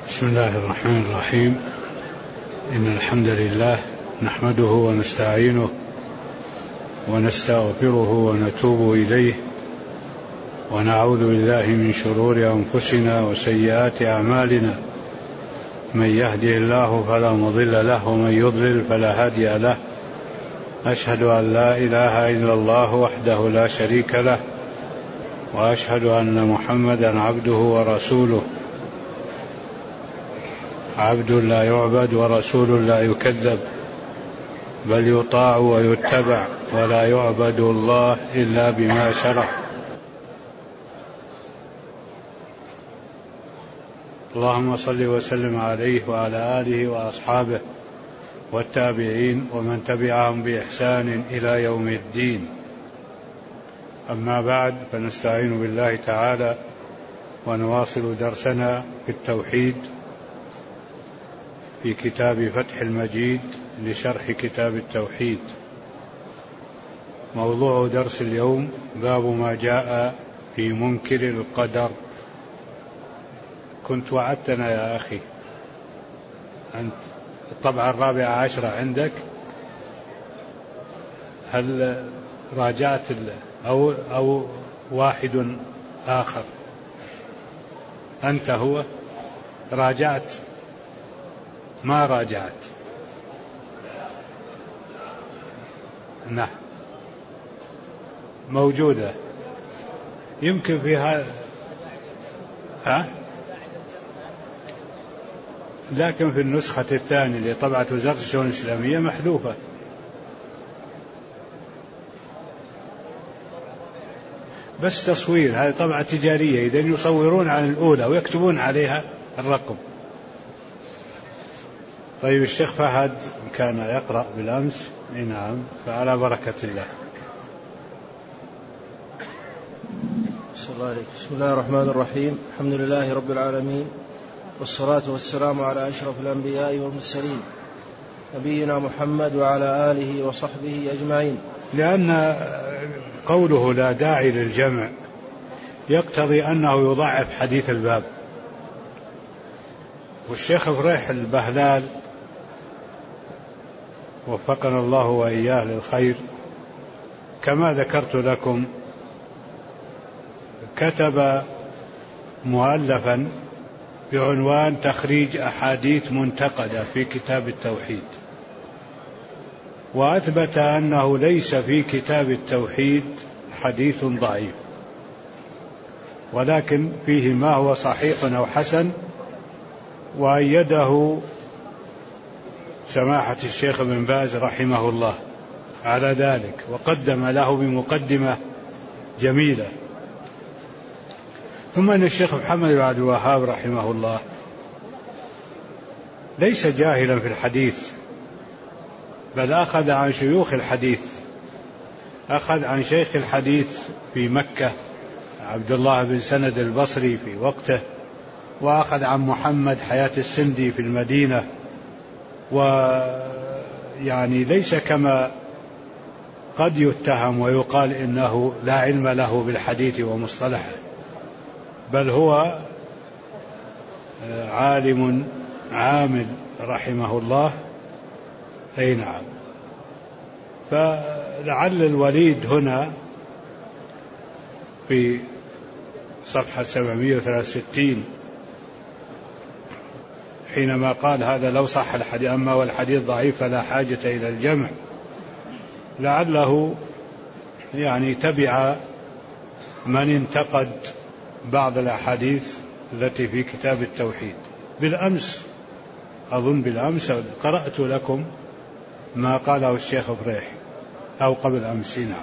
بسم الله الرحمن الرحيم. إن الحمد لله نحمده ونستعينه ونستغفره ونتوب إليه ونعوذ بالله من شرور أنفسنا وسيئات أعمالنا. من يهده الله فلا مضل له ومن يضلل فلا هادي له. أشهد أن لا إله إلا الله وحده لا شريك له وأشهد أن محمدا عبده ورسوله. عبد لا يعبد ورسول لا يكذب، بل يطاع ويتبع، ولا يعبد الله إلا بما شرع. اللهم صل وسلم عليه وعلى آله وأصحابه والتابعين ومن تبعهم بإحسان إلى يوم الدين. أما بعد، فنستعين بالله تعالى ونواصل درسنا في التوحيد في كتاب فتح المجيد لشرح كتاب التوحيد. موضوع درس اليوم باب ما جاء في منكر القدر. كنت وعدتنا يا أخي، أنت الطبعة 14 عندك، هل راجعت أو واحد آخر؟ أنت هو راجعت؟ ما راجعت؟ نعم موجودة، يمكن فيها لكن في النسخة الثانية اللي طبعت وزارة الشؤون الإسلامية محذوفة. بس تصوير، هذه طبعة تجارية، إذن يصورون عن الأولى ويكتبون عليها الرقم. طيب الشيخ فهد كان يقرأ بالأمس. نعم، فعلى بركة الله. بسم الله الرحمن الرحيم. الحمد لله رب العالمين، والصلاة والسلام على أشرف الأنبياء والمرسلين نبينا محمد وعلى آله وصحبه أجمعين. لأن قوله لا داعي للجمع يقتضي أنه يضعف حديث الباب. والشيخ فريح البهلال وفقنا الله وإياه للخير كما ذكرت لكم كتب مؤلفا بعنوان تخريج أحاديث منتقدة في كتاب التوحيد، وأثبت أنه ليس في كتاب التوحيد حديث ضعيف، ولكن فيه ما هو صحيح أو حسن، وأيده سماحة الشيخ ابن باز رحمه الله على ذلك، وقدم له بمقدمة جميلة. ثم أن الشيخ محمد بن عبد الوهاب رحمه الله ليس جاهلا في الحديث، بل أخذ عن شيوخ الحديث، أخذ عن شيخ الحديث في مكة عبد الله بن سند البصري في وقته، وأخذ عن محمد حياة السندي في المدينة، ويعني ليس كما قد يتهم ويقال إنه لا علم له بالحديث ومصطلحه، بل هو عالم عامل رحمه الله. أي نعم. فلعل الوليد هنا في صفحة 763 حينما قال هذا لو صح الحديث، أما والحديث ضعيف فلا حاجة إلى الجمع، لعله يعني تبع من انتقد بعض الأحاديث التي في كتاب التوحيد. بالأمس أظن بالأمس قرأت لكم ما قاله الشيخ فريح، أو قبل أمس. نعم.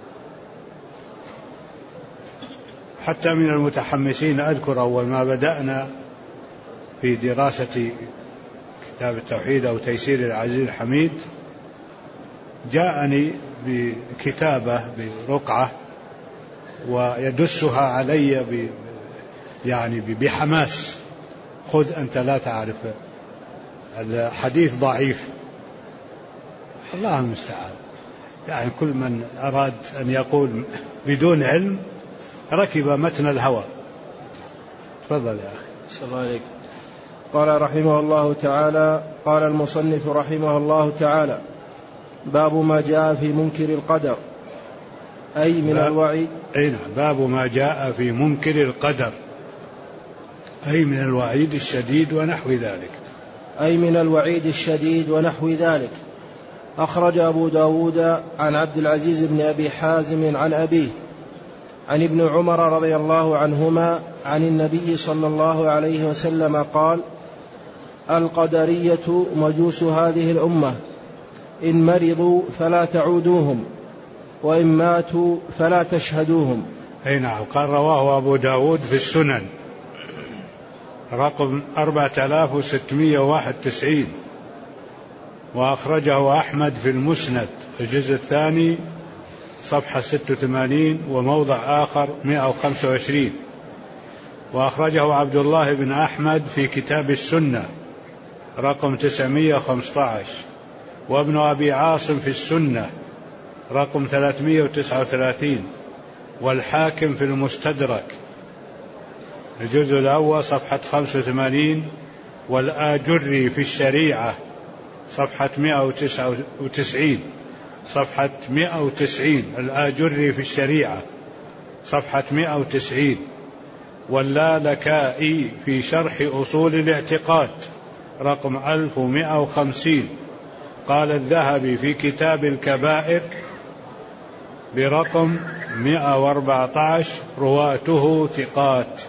حتى من المتحمسين أذكر أول ما بدأنا في دراسة كتاب التوحيد أو تيسير العزيز الحميد جاءني بكتابة برقعة ويدسها علي يعني بحماس: خذ أنت لا تعرف، الحديث ضعيف. الله المستعان. يعني كل من أراد أن يقول بدون علم ركب متن الهوى. تفضل يا أخي. صلى الله عليك. قال رحمه الله تعالى: قال المصنف رحمه الله تعالى: باب ما جاء في منكر القدر، أي من الوعيد. باب ما جاء في منكر القدر، أي من الوعيد الشديد ونحو ذلك. أي من الوعيد الشديد ونحو ذلك. أخرج أبو داود عن عبد العزيز بن أبي حازم عن أبيه عن ابن عمر رضي الله عنهما عن النبي صلى الله عليه وسلم قال: القدرية مجوس هذه الأمة، إن مرضوا فلا تعودوهم، وإن ماتوا فلا تشهدوهم. نعم. قال رواه أبو داود في السنن رقم 4691، وأخرجه أحمد في المسند الجزء الثاني صفحة 86 وموضع آخر 125، وأخرجه عبد الله بن أحمد في كتاب السنة رقم 915، وابن أبي عاصم في السنة رقم 339، والحاكم في المستدرك الجزء الأول صفحة 85، والآجري في الشريعة صفحة 199 صفحة 190 الآجري في الشريعة صفحة 190، واللالكائي في شرح أصول الاعتقاد رقم 1150. قال الذهبي في كتاب الكبائر برقم 114: رواته ثقات،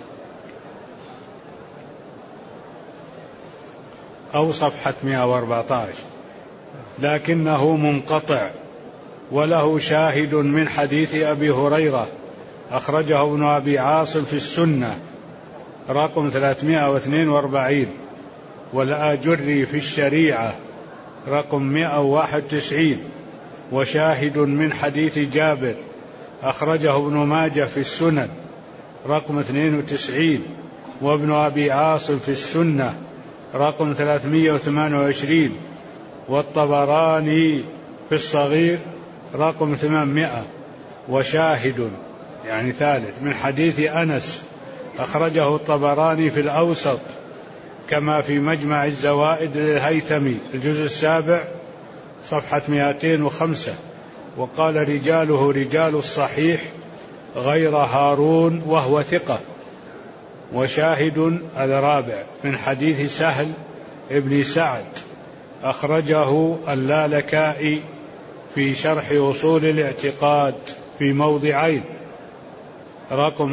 أو صفحة 114، لكنه منقطع، وله شاهد من حديث أبي هريرة أخرجه ابن أبي عاصم في السنة رقم 342، والآجري في الشريعة رقم 191، وشاهد من حديث جابر أخرجه ابن ماجه في السنن رقم 92، وابن أبي عاصم في السنة رقم 328، والطبراني في الصغير رقم 800، وشاهد يعني ثالث من حديث أنس أخرجه الطبراني في الأوسط، كما في مجمع الزوائد للهيثمي الجزء السابع صفحة 205، وقال: رجاله رجال الصحيح غير هارون وهو ثقة. وشاهد الرابع من حديث سهل ابن سعد أخرجه اللالكائي في شرح أصول الاعتقاد في موضعين رقم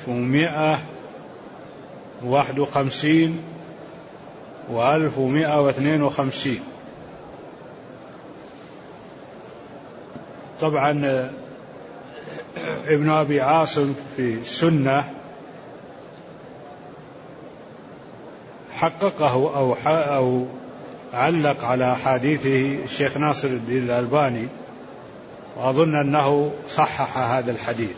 1151 و1152. طبعا ابن أبي عاصم في السنة حققه أو علق على حديثه الشيخ ناصر الدين الألباني، وأظن أنه صحح هذا الحديث.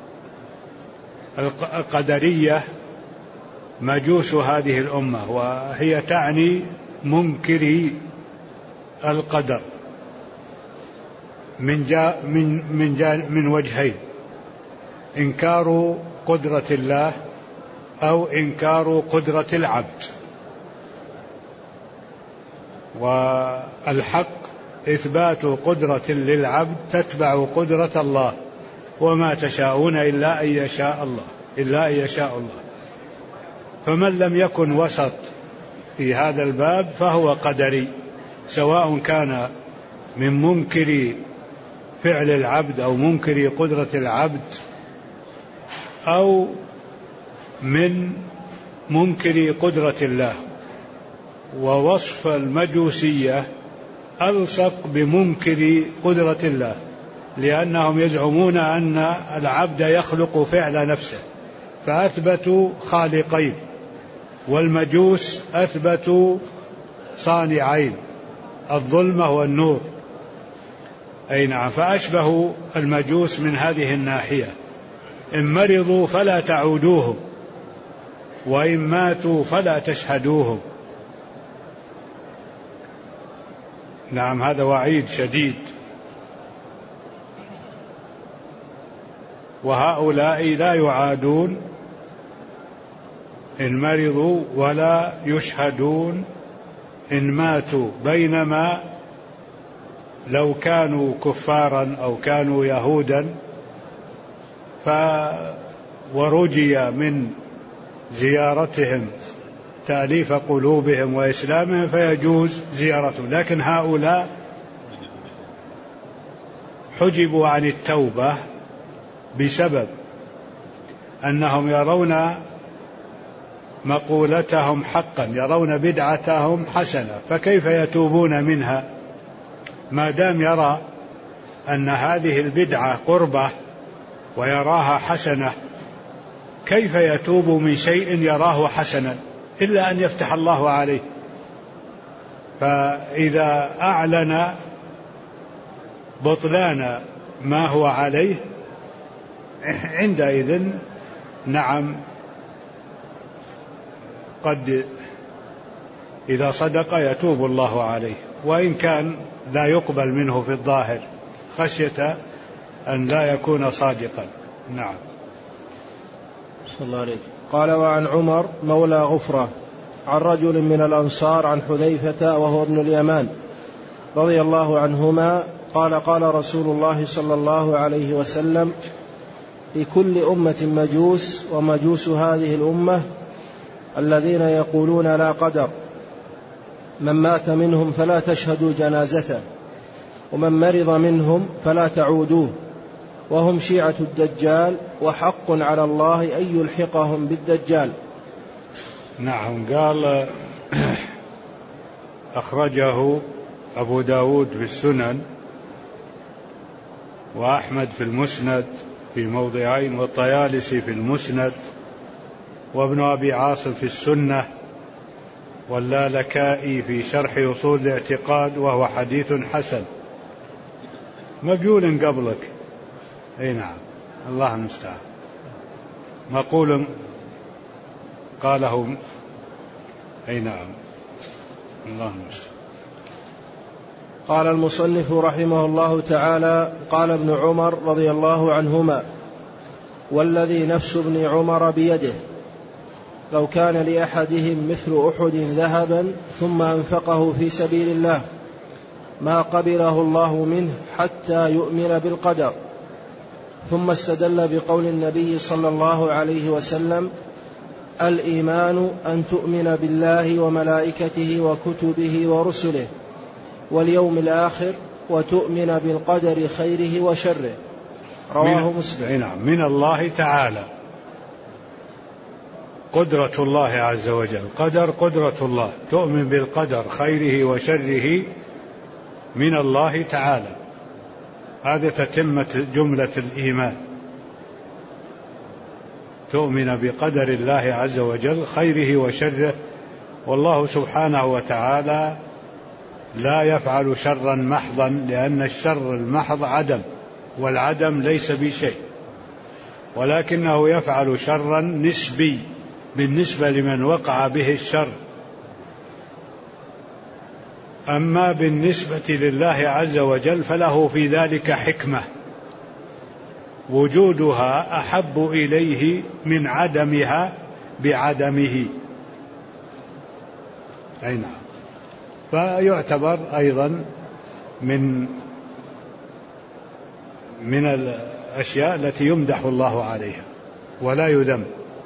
القدرية مجوس هذه الأمة، وهي تعني منكري القدر من وجهين: إنكار قدرة الله أو إنكار قدرة العبد. والحق إثبات قدرة للعبد تتبع قدرة الله، وما تشاءون إلا أن يشاء الله. فمن لم يكن وسط في هذا الباب فهو قدري، سواء كان من منكر فعل العبد أو منكر قدرة العبد، أو من منكر قدرة الله. ووصف المجوسية ألصق بمنكر قدرة الله، لأنهم يزعمون أن العبد يخلق فعل نفسه، فأثبتوا خالقين، والمجوس أثبتوا صانعين: الظلمة والنور. أي نعم، فأشبهوا المجوس من هذه الناحية: إن مرضوا فلا تعودوهم، وإن ماتوا فلا تشهدوهم. نعم، هذا وعيد شديد. وهؤلاء لا يعادون إن مرضوا ولا يشهدون إن ماتوا، بينما لو كانوا كفارا أو كانوا يهودا ورجي من زيارتهم تأليف قلوبهم وإسلامهم فيجوز زيارتهم، لكن هؤلاء حجبوا عن التوبة بسبب أنهم يرون مقولتهم حقا، يرون بدعتهم حسنة، فكيف يتوبون منها ما دام يرى أن هذه البدعة قربة ويراها حسنة؟ كيف يتوب من شيء يراه حسنا إلا أن يفتح الله عليه؟ فإذا أعلن بطلان ما هو عليه عندئذ نعم قد إذا صدق يتوب الله عليه، وإن كان لا يقبل منه في الظاهر خشية أن لا يكون صادقا. نعم. صلى الله عليه. قال: وعن عمر مولى غفرة عن رجل من الأنصار عن حذيفة وهو ابن اليمان رضي الله عنهما قال: قال رسول الله صلى الله عليه وسلم: لكل أمة مجوس، ومجوس هذه الأمة الذين يقولون لا قدر، من مات منهم فلا تشهدوا جنازته، ومن مرض منهم فلا تعودوه، وهم شيعة الدجال، وحق على الله أن يلحقهم بالدجال. نعم. قال أخرجه أبو داود في السنن، وأحمد في المسند في موضعين، والطيالسي في المسند، وابن أبي عاصم في السنة، واللالكائي في شرح أصول الاعتقاد، وهو حديث حسن مقول قبلك. أي نعم، الله المستعان. مقول قاله. أي نعم، الله المستعان. قال المصنف رحمه الله تعالى: قال ابن عمر رضي الله عنهما: والذي نفس ابن عمر بيده لو كان لأحدهم مثل أحد ذهبا ثم أنفقه في سبيل الله ما قبله الله منه حتى يؤمن بالقدر. ثم استدل بقول النبي صلى الله عليه وسلم: الإيمان أن تؤمن بالله وملائكته وكتبه ورسله واليوم الآخر، وتؤمن بالقدر خيره وشره. رواه مسلم. نعم. من الله تعالى، قدرة الله عز وجل، قدرة الله، تؤمن بالقدر خيره وشره من الله تعالى. هذا تتمة جملة الإيمان، تؤمن بقدر الله عز وجل خيره وشره. والله سبحانه وتعالى لا يفعل شرا محضا، لأن الشر المحض عدم، والعدم ليس بشيء، ولكنه يفعل شرا نسبي بالنسبة لمن وقع به الشر. أما بالنسبة لله عز وجل فله في ذلك حكمة وجودها أحب إليه من عدمها بعدمه. أي نعم. فيعتبر أيضا من الأشياء التي يمدح الله عليها ولا يذم،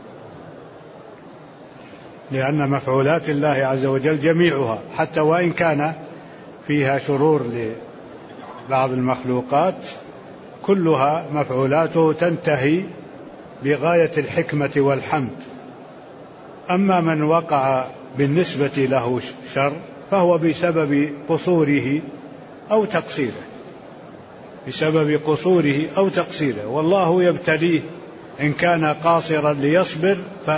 لأن مفعولات الله عز وجل جميعها حتى وإن كان فيها شرور لبعض المخلوقات كلها مفعولاته تنتهي بغاية الحكمة والحمد. أما من وقع بالنسبة له شر فهو بسبب قصوره أو تقصيره، بسبب قصوره أو تقصيره، والله يبتليه إن كان قاصرا ليصبر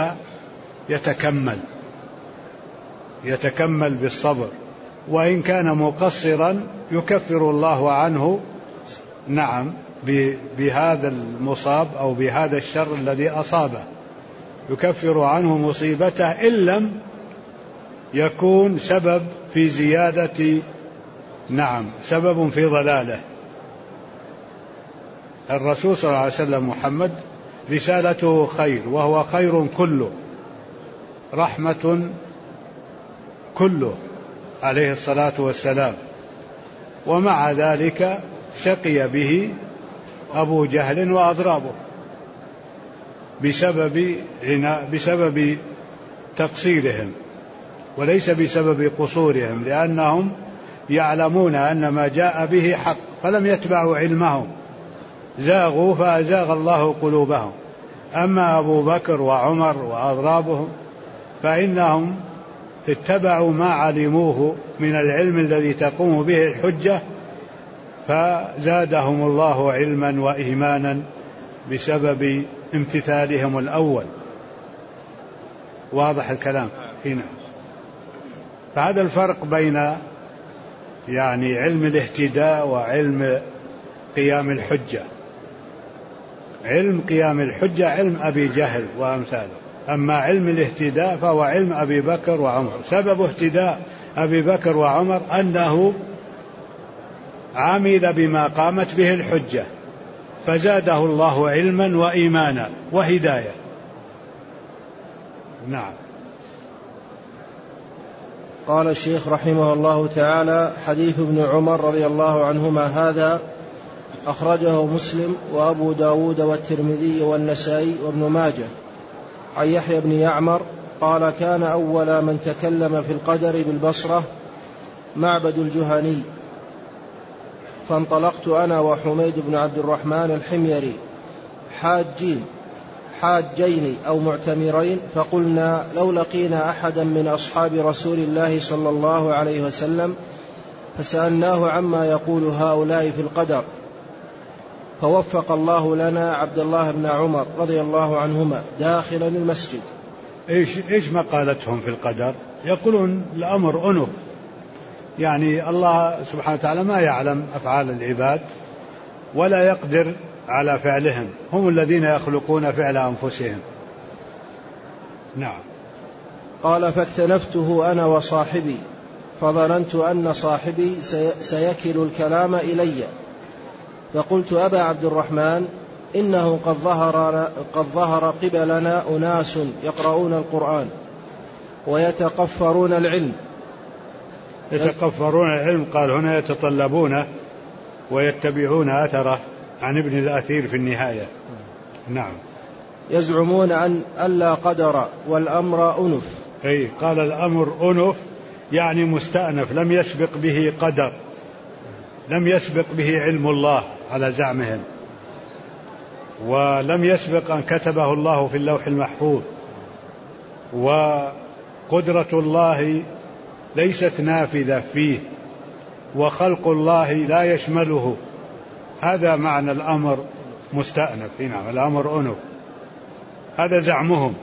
يتكمل بالصبر، وإن كان مقصرا يكفر الله عنه نعم بهذا المصاب أو بهذا الشر الذي أصابه، يكفر عنه مصيبته إن لم يكون سبب في زيادة نعم سبب في ضلاله. الرسول صلى الله عليه وسلم محمد رسالته خير، وهو خير كله، رحمة كله عليه الصلاة والسلام، ومع ذلك شقي به أبو جهل وأضرابه بسبب تقصيرهم، وليس بسبب قصورهم، لأنهم يعلمون أن ما جاء به حق فلم يتبعوا علمهم، زاغوا فأزاغ الله قلوبهم. أما أبو بكر وعمر وأضرابهم فإنهم اتبعوا ما علموه من العلم الذي تقوم به الحجة، فزادهم الله علما وإيمانا بسبب امتثالهم الأول. واضح الكلام هنا. فهذا الفرق بين يعني علم الاهتداء وعلم قيام الحجة. علم قيام الحجة علم أبي جهل وأمثاله، أما علم الاهتداء فهو علم أبي بكر وعمر. سبب اهتداء أبي بكر وعمر أنه عمل بما قامت به الحجة، فزاده الله علما وإيمانا وهداية. نعم. قال الشيخ رحمه الله تعالى: حديث ابن عمر رضي الله عنهما هذا أخرجه مسلم وأبو داود والترمذي والنسائي وابن ماجه عن يحيى بن يعمر قال: كان أول من تكلم في القدر بالبصرة معبد الجهني، فانطلقت أنا وحميد بن عبد الرحمن الحميري حاجين أو معتمرين، فقلنا: لو لقينا أحدا من أصحاب رسول الله صلى الله عليه وسلم فسألناه عما يقول هؤلاء في القدر، فوفق الله لنا عبد الله بن عمر رضي الله عنهما داخلا المسجد. إيش مقالتهم في القدر؟ يقولون الأمر أنف، يعني الله سبحانه وتعالى ما يعلم أفعال العباد ولا يقدر على فعلهم، هم الذين يخلقون فعل أنفسهم. نعم. قال: فاكتنفته أنا وصاحبي، فظننت أن صاحبي سيكل الكلام إلي، فقلت: أبا عبد الرحمن، إنه قد ظهر قبلنا أناس يقرؤون القرآن ويتقفرون العلم. يتقفرون العلم، قال هنا يتطلبونه ويتبعون أثره عن ابن الأثير في النهاية. نعم. يزعمون أن ألا قدر والأمر أنف. أي قال الأمر أنف يعني مستأنف، لم يسبق به قدر، لم يسبق به علم الله على زعمهم، ولم يسبق أن كتبه الله في اللوح المحفوظ، وقدرة الله ليست نافذة فيه، وخلق الله لا يشمله. هذا معنى الأمر مستأنف. نعم، الأمر أنف، هذا زعمهم.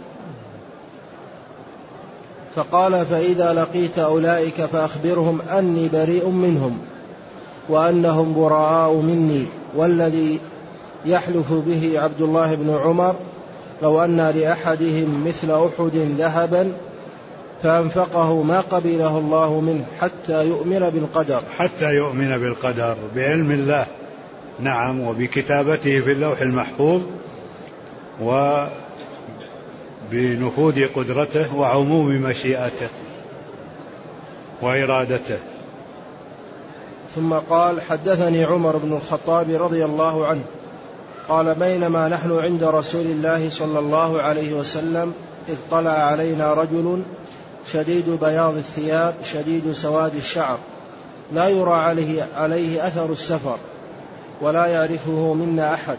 فقال: فإذا لقيت أولئك فأخبرهم أني بريء منهم وأنهم براء مني، والذي يحلف به عبد الله بن عمر لو أن لأحدهم مثل أحد ذهبا فأنفقه ما قبله الله منه حتى يؤمن بالقدر. حتى يؤمن بالقدر، بعلم الله. نعم، وبكتابته في اللوح المحفوظ، وبنفوذ قدرته وعموم مشيئته وإرادته. ثم قال: حدثني عمر بن الخطاب رضي الله عنه قال: بينما نحن عند رسول الله صلى الله عليه وسلم إذ طلع علينا رجل شديد بياض الثياب شديد سواد الشعر، لا يرى عليه أثر السفر ولا يعرفه منا أحد،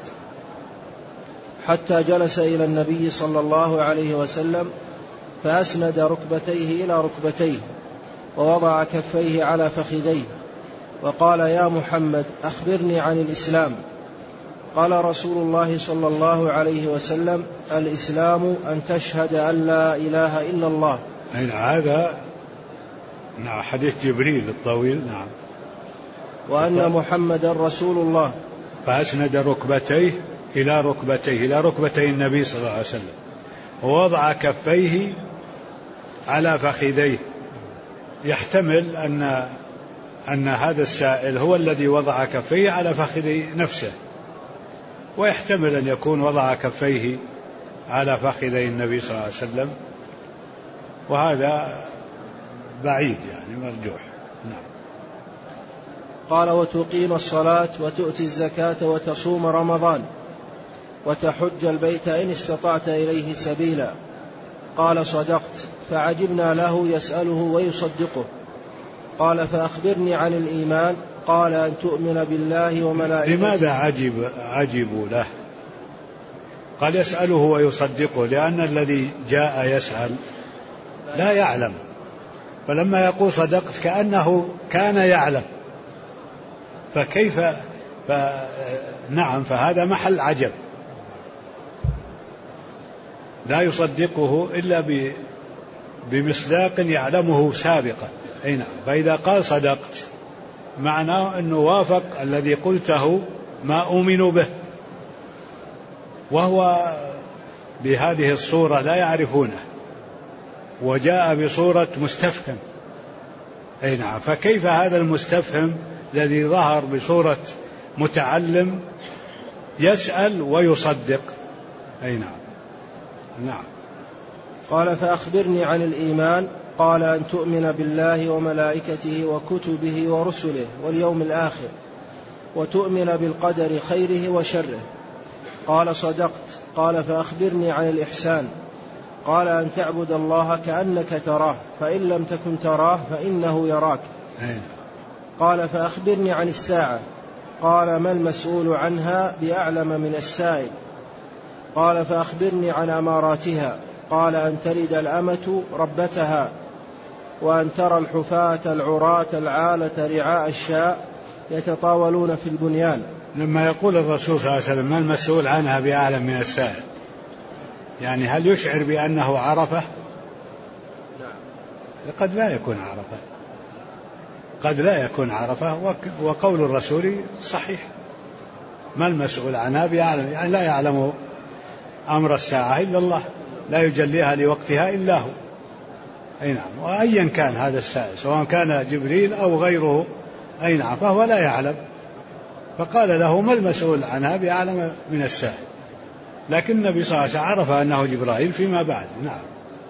حتى جلس إلى النبي صلى الله عليه وسلم فأسند ركبتيه إلى ركبتيه ووضع كفيه على فخذيه وقال: يا محمد، أخبرني عن الإسلام. قال رسول الله صلى الله عليه وسلم: الإسلام أن تشهد أن لا إله إلا الله. هذا حديث جبريل الطويل. نعم. وأن محمد رسول الله. فأسند ركبتيه إلى ركبتي النبي صلى الله عليه وسلم، ووضع كفيه على فخذيه. يحتمل أن هذا السائل هو الذي وضع كفيه على فخذ نفسه، ويحتمل أن يكون وضع كفيه على فخذي النبي صلى الله عليه وسلم وهذا بعيد يعني مرجوح. نعم. قال وتقيم الصلاة وتؤتي الزكاة وتصوم رمضان وتحج البيت إن استطعت إليه سبيلا. قال صدقت. فعجبنا له يسأله ويصدقه. قال فأخبرني عن الإيمان. قال أن تؤمن بالله وملائكته. لماذا عجبوا له؟ قال يسأله ويصدقه لأن الذي جاء يسأل لا يعلم، فلما يقول صدقت كأنه كان يعلم، فكيف نعم، فهذا محل عجب. لا يصدقه إلا بمصداق يعلمه سابقا. أي نعم. فإذا قال صدقت معناه أنه وافق الذي قلته ما أؤمن به، وهو بهذه الصورة لا يعرفونه، وجاء بصورة مستفهم. أي نعم. فكيف هذا المستفهم الذي ظهر بصورة متعلم يسأل ويصدق؟ أي نعم. نعم. قال فأخبرني عن الإيمان. قال أن تؤمن بالله وملائكته وكتبه ورسله واليوم الآخر وتؤمن بالقدر خيره وشره. قال صدقت. قال فأخبرني عن الإحسان. قال أن تعبد الله كأنك تراه فإن لم تكن تراه فإنه يراك. قال فأخبرني عن الساعة. قال ما المسؤول عنها بأعلم من السائل. قال فأخبرني عن أماراتها. قال أن تلد الأمة ربتها وأن ترى الحفاة العراة العالة رعاء الشاء يتطاولون في البنيان. لما يقول الرسول صلى الله عليه وسلم ما المسؤول عنها بأعلم من السائل، يعني هل يشعر بأنه عرفه؟ قد لا يكون عرفه، قد لا يكون عرفه. وقول الرسول صحيح، ما المسؤول عنها بأعلم، يعني لا يعلم أمر الساعة إلا الله، لا يجليها لوقتها إلا هو. أي نعم. وأيا كان هذا السائل سواء كان جبريل أو غيره، أي نعم، فهو لا يعلم، فقال له ما المسؤول عنها بأعلم من السائل، لكن النبي صلى الله عليه وسلم عرف أنه جبرائيل فيما بعد. نعم.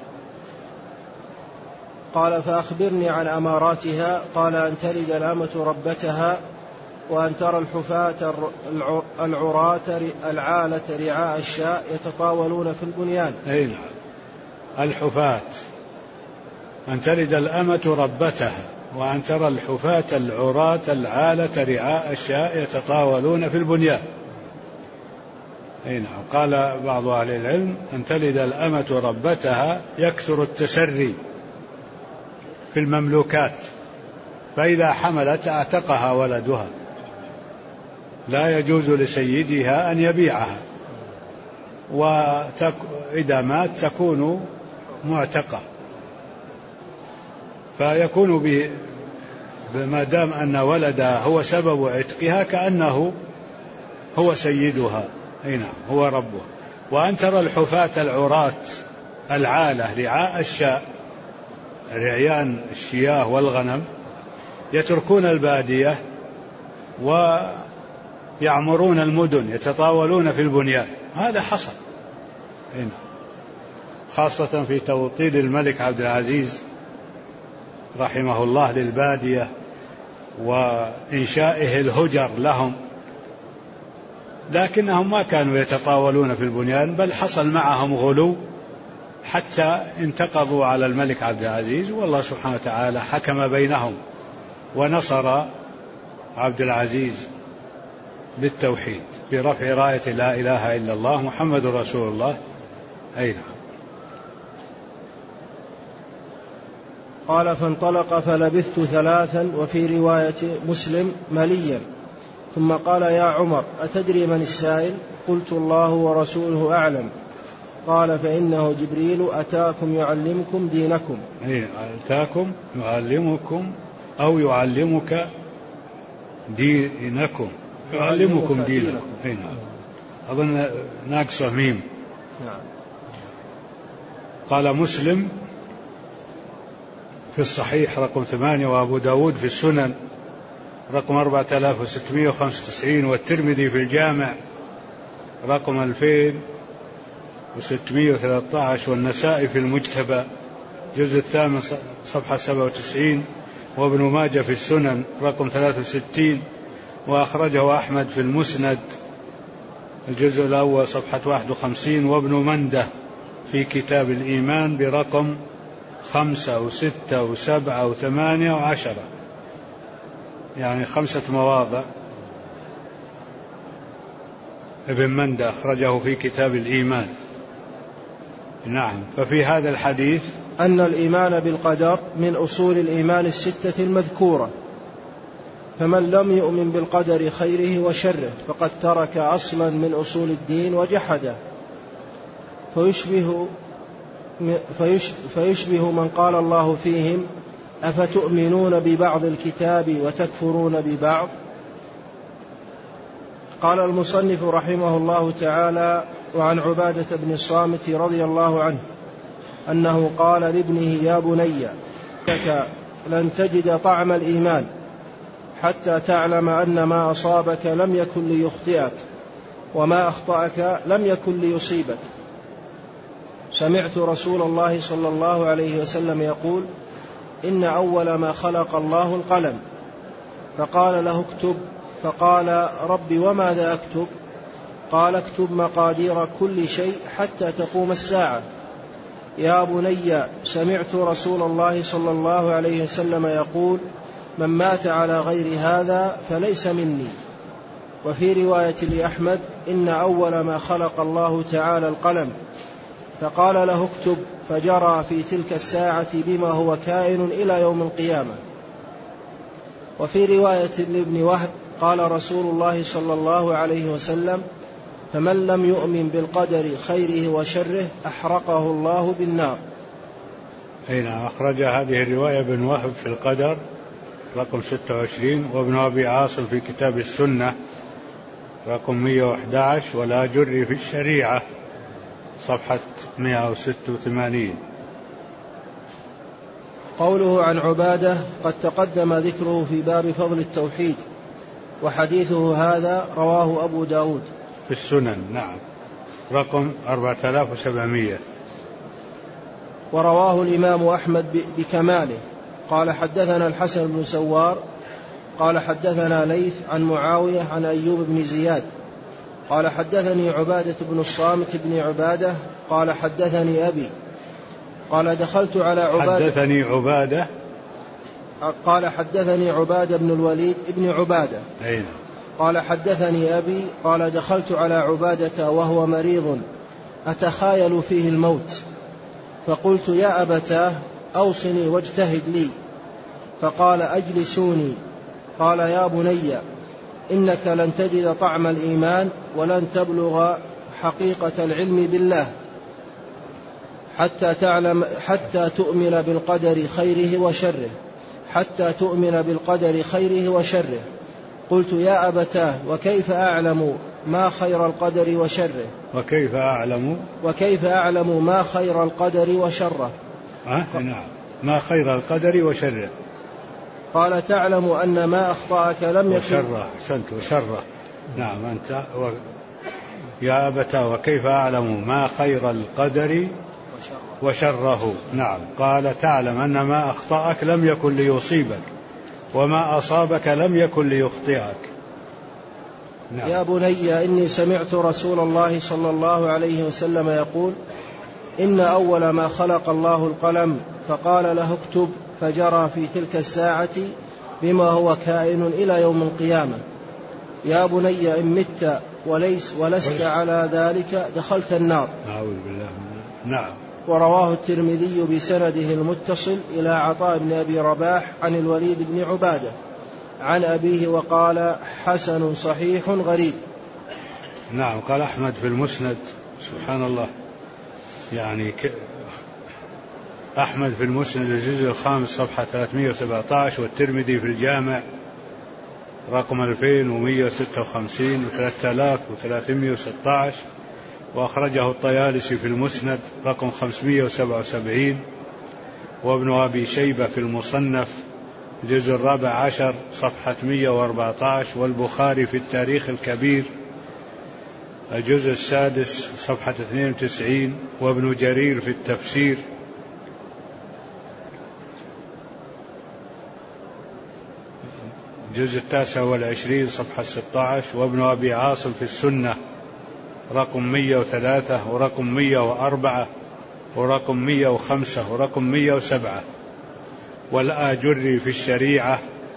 قال فأخبرني عن أماراتها. قال أن تلد الأمة ربتها وأن ترى الحفاة العراة العالة رعاء الشاء يتطاولون في البنيان. أي نعم. الحفاة، أن تلد الأمة ربتها وأن ترى الحفاة العراة العالة رعاء الشاء يتطاولون في البنيان. أي نعم. قال بعض أهل العلم أن تلد الأمة ربتها يكثر التسري في المملوكات، فإذا حملت اعتقها ولدها، لا يجوز لسيدها أن يبيعها، وإذا مات تكون معتقة، فيكون ما دام أن ولدها هو سبب عتقها كأنه هو سيدها. أي نعم، هو ربها. وأن ترى الحفاة العراة العالة رعاء الشاء، رعيان الشياه والغنم، يتركون البادية ويعمرون المدن يتطاولون في البنيان. هذا حصل هنا، خاصة في توطيد الملك عبد العزيز رحمه الله للبادية وإنشائه الهجر لهم، لكنهم ما كانوا يتطاولون في البنيان، بل حصل معهم غلو حتى انتقضوا على الملك عبد العزيز، والله سبحانه وتعالى حكم بينهم ونصر عبد العزيز بالتوحيد برفع راية لا إله إلا الله محمد رسول الله. أي نعم. قال فانطلق فلبثت 3 وفي رواية مسلم مليا، ثم قال يا عمر أتدري من السائل؟ قلت الله ورسوله أعلم. قال فإنه جبريل أتاكم يعلمكم دينكم. أتاكم يعلمكم أو يعلمك دينكم، يعلمكم دينكم. نعم. أظن ناقصة ميم. نعم. قال مسلم في الصحيح رقم 8، وأبو داود في السنن رقم 4695، والترمذي في الجامع رقم 2613، والنسائي في المجتبى الجزء الثامن صفحة 97، وابن ماجه في السنن رقم 63، وأخرجه أحمد في المسند الجزء الأول صفحة 51، وابن منده في كتاب الإيمان برقم 5 و6 و7 و8 و10، يعني 5 مواضع ابن منده أخرجه في كتاب الإيمان. نعم. ففي هذا الحديث أن الإيمان بالقدر من أصول الإيمان الستة المذكورة، فمن لم يؤمن بالقدر خيره وشره فقد ترك أصلا من أصول الدين وجحده، فيشبه من قال الله فيهم أفتؤمنون ببعض الكتاب وتكفرون ببعض. قال المصنف رحمه الله تعالى: وعن عبادة بن الصامت رضي الله عنه أنه قال لابنه: يا بني لن تجد طعم الإيمان حتى تعلم أن ما أصابك لم يكن ليخطئك وما أخطأك لم يكن ليصيبك. سمعت رسول الله صلى الله عليه وسلم يقول: إن أول ما خلق الله القلم، فقال له: اكتب. فقال: رب وماذا أكتب؟ قال: اكتب مقادير كل شيء حتى تقوم الساعة. يا بني سمعت رسول الله صلى الله عليه وسلم يقول: من مات على غير هذا فليس مني. وفي رواية لأحمد: إن أول ما خلق الله تعالى القلم، فقال له: اكتب، فجرى في تلك الساعة بما هو كائن إلى يوم القيامة. وفي رواية لابن وهب: قال رسول الله صلى الله عليه وسلم: فمن لم يؤمن بالقدر خيره وشره أحرقه الله بالنار. هنا أخرج هذه الرواية ابن وهب في القدر رقم 26، وابن أبي عاصم في كتاب السنة رقم 111، والآجري في الشريعة صفحة 186. قوله عن عبادة قد تقدم ذكره في باب فضل التوحيد، وحديثه هذا رواه أبو داود في السنن. نعم. رقم 4700. ورواه الإمام أحمد بكماله. قال: حدثنا الحسن بن سوار قال: حدثنا ليث عن معاوية عن أيوب بن زياد قال: حدثني عبادة بن الصامت بن عبادة قال: حدثني أبي قال: دخلت على عبادة قال: حدثني عبادة بن الوليد بن عبادة قال: حدثني أبي قال: دخلت على عبادة وهو مريض أتخايل فيه الموت، فقلت: يا أبتاه أوصني واجتهد لي. فقال: أجلسوني. قال: يا بني إنك لن تجد طعم الإيمان ولن تبلغ حقيقة العلم بالله حتى تؤمن بالقدر خيره وشره. قلت: يا أبتاه وكيف أعلم ما خير القدر وشره؟ وكيف أعلم ما خير القدر وشره؟ نعم. ما خير القدر وشره؟ قال: تعلم أن ما أخطأك لم يكن وشره. نعم. أنت يا أبتاه وكيف أعلم ما خير القدر وشره؟ نعم. قال: تعلم أن ما أخطأك لم يكن ليصيبك وما أصابك لم يكن ليخطئك. نعم. يا بني إني سمعت رسول الله صلى الله عليه وسلم يقول: إن أول ما خلق الله القلم، فقال له: اكتب، فجرى في تلك الساعة بما هو كائن إلى يوم القيامة. يا بني إن مت ولست على ذلك دخلت النار. أعوذ بالله. نعم. ورواه الترمذي بسنده المتصل إلى عطاء بن أبي رباح عن الوليد بن عبادة عن أبيه، وقال: حسن صحيح غريب. نعم. قال أحمد في المسند، سبحان الله، يعني أحمد في المسند الجزء الخامس صفحة 317، والترمذي في الجامع رقم 2156 و3316، وأخرجه الطيالسي في المسند رقم 577، وابن أبي شيبة في المصنف الجزء 14 صفحة 114، والبخاري في التاريخ الكبير الجزء 6 صفحة 92، وابن جرير في التفسير الجزء 29 صفحة 16. وابن أبي عاصم في السنة رقم 103 ورقم 104 ورقم 105 ورقم 107. والآجري في الشريعة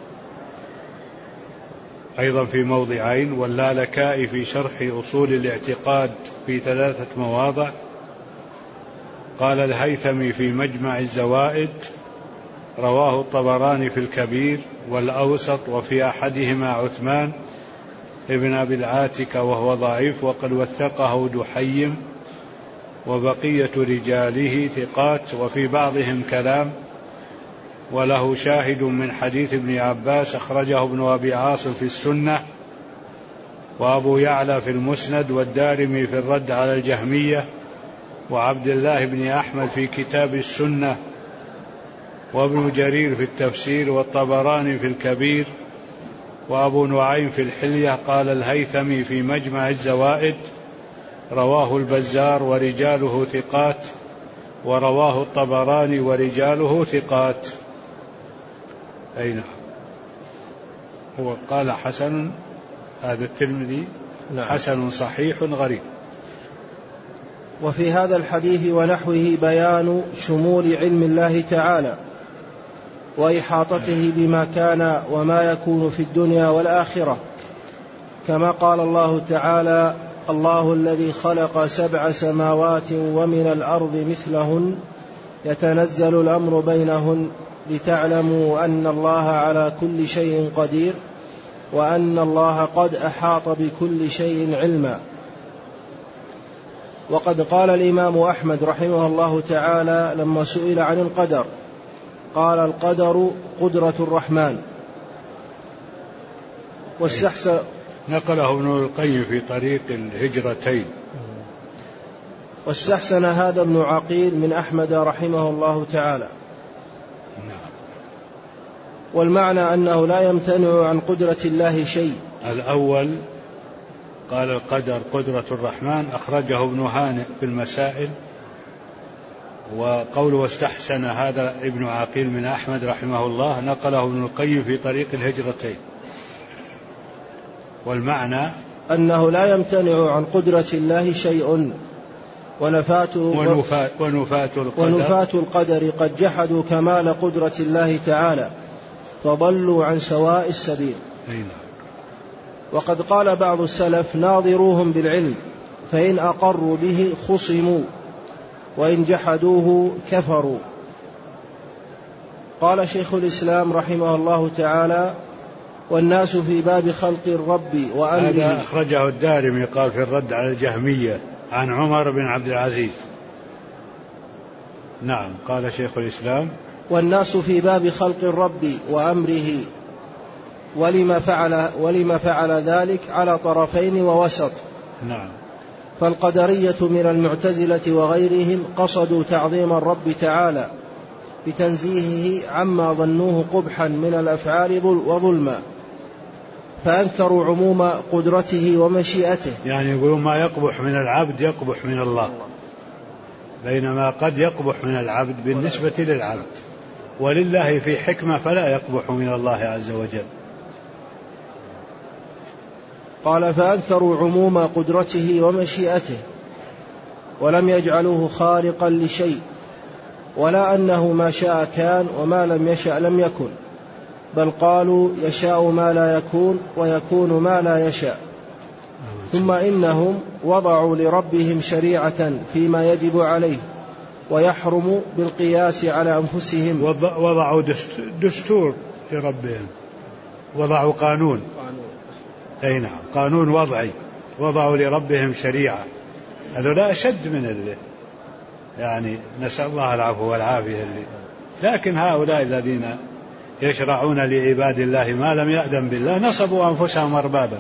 أيضا في موضعين. واللالكائي في شرح أصول الاعتقاد في 3 مواضع. قال الهيثمي في مجمع الزوائد رواه الطبراني في الكبير والأوسط، وفي أحدهما عثمان ابن أبي العاتكة وهو ضعيف وقد وثقه دحيم، وبقية رجاله ثقات وفي بعضهم كلام. وله شاهد من حديث ابن عباس أخرجه ابن أبي عاصم في السنة، وأبو يعلى في المسند، والدارمي في الرد على الجهمية، وعبد الله بن أحمد في كتاب السنة، وابن جرير في التفسير، والطبراني في الكبير، وأبو نعيم في الحلية. قال الهيثمي في مجمع الزوائد رواه البزار ورجاله ثقات، ورواه الطبراني ورجاله ثقات. أين هو قال حسن، هذا الترمذي حسن صحيح غريب. وفي هذا الحديث ونحوه بيان شمول علم الله تعالى وإحاطته بما كان وما يكون في الدنيا والآخرة، كما قال الله تعالى: الله الذي خلق 7 سماوات ومن الأرض مثلهن يتنزل الأمر بينهن لتعلموا أن الله على كل شيء قدير وأن الله قد أحاط بكل شيء علما. وقد قال الإمام أحمد رحمه الله تعالى لما سئل عن القدر قال: القدر قدرة الرحمن. واستحسن نقله ابن القيم في طريق الهجرتين. واستحسن هذا ابن عقيل من أحمد رحمه الله تعالى. والمعنى أنه لا يمتنع عن قدرة الله شيء. الأول قال القدر قدرة الرحمن، أخرجه ابن هانئ في المسائل. وقوله واستحسن هذا ابن عقيل من أحمد رحمه الله نقله ابن القيم في طريق الهجرتين. والمعنى أنه لا يمتنع عن قدرة الله شيء، ونفاة القدر قد جحدوا كمال قدرة الله تعالى فضلوا عن سواء السبيل. وقد قال بعض السلف: ناظروهم بالعلم فإن أقروا به خصموا وإن جحدوه كفروا. قال شيخ الإسلام رحمه الله تعالى: والناس في باب خلق الرب وأمره. هذا أخرجه الدارمي قال في الرد على الجهمية عن عمر بن عبد العزيز. نعم. قال شيخ الإسلام: والناس في باب خلق الرب وأمره ولما فعل ذلك على طرفين ووسط. نعم. فالقدرية من المعتزلة وغيرهم قصدوا تعظيم الرب تعالى بتنزيهه عما ظنوه قبحا من الأفعال وظلما، فأنكروا عموم قدرته ومشيئته. يعني يقولون ما يقبح من العبد يقبح من الله، بينما قد يقبح من العبد بالنسبة للعبد، ولله في حكمة فلا يقبح من الله عز وجل. قال: فأنكروا عموم قدرته ومشيئته ولم يجعلوه خارقا لشيء، ولا أنه ما شاء كان وما لم يشأ لم يكن، بل قالوا يشاء ما لا يكون ويكون ما لا يشاء. ثم إنهم وضعوا لربهم شريعة فيما يجب عليه ويحرم بالقياس على أنفسهم. وضعوا دستور لربهم، وضعوا قانون. أي نعم، قانون وضعي. وضعوا لربهم شريعة. هذا لا أشد من يعني نسأل الله العفو والعافية. لكن هؤلاء الذين يشرعون لعباد الله ما لم يأذن بالله نصبوا أنفسهم أربابا.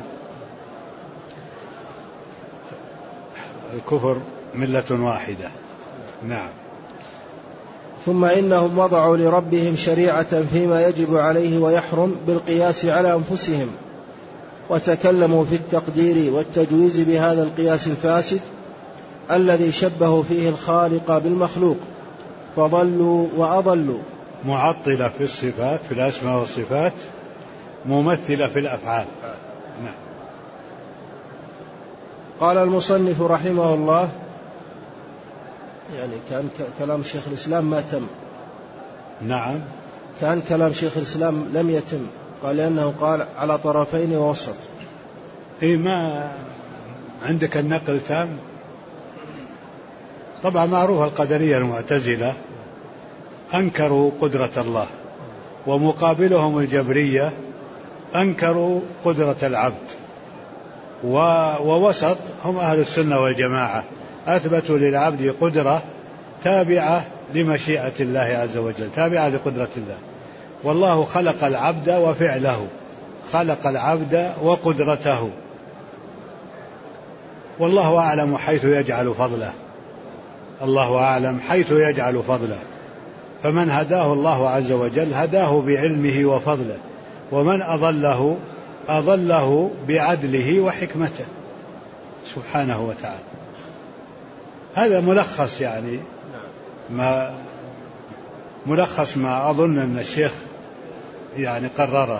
الكفر ملة واحدة. نعم. ثم إنهم وضعوا لربهم شريعة فيما يجب عليه ويحرم بالقياس على أنفسهم، وتكلموا في التقدير والتجويز بهذا القياس الفاسد الذي شبهوا فيه الخالق بالمخلوق، فضلوا وأضلوا. معطلة في الصفات، في الأسماء والصفات، ممثلة في الأفعال. نعم. قال المصنف رحمه الله، يعني كان كلام شيخ الإسلام ما تم. نعم. كان كلام شيخ الإسلام لم يتم، قال لأنه قال على طرفين ووسط. إيه، ما عندك النقل تام. طبعا معروف القدرية المعتزلة أنكروا قدرة الله، ومقابلهم الجبرية أنكروا قدرة العبد، ووسط هم أهل السنة والجماعة، أثبتوا للعبد قدرة تابعة لمشيئة الله عز وجل، تابعة لقدرة الله. والله خلق العبد وفعله، خلق العبد وقدرته، والله أعلم حيث يجعل فضله، الله أعلم حيث يجعل فضله. فمن هداه الله عز وجل هداه بعلمه وفضله، ومن أضله بعدله وحكمته سبحانه وتعالى. هذا ملخص، يعني ملخص ما أظن أن الشيخ يعني قرره.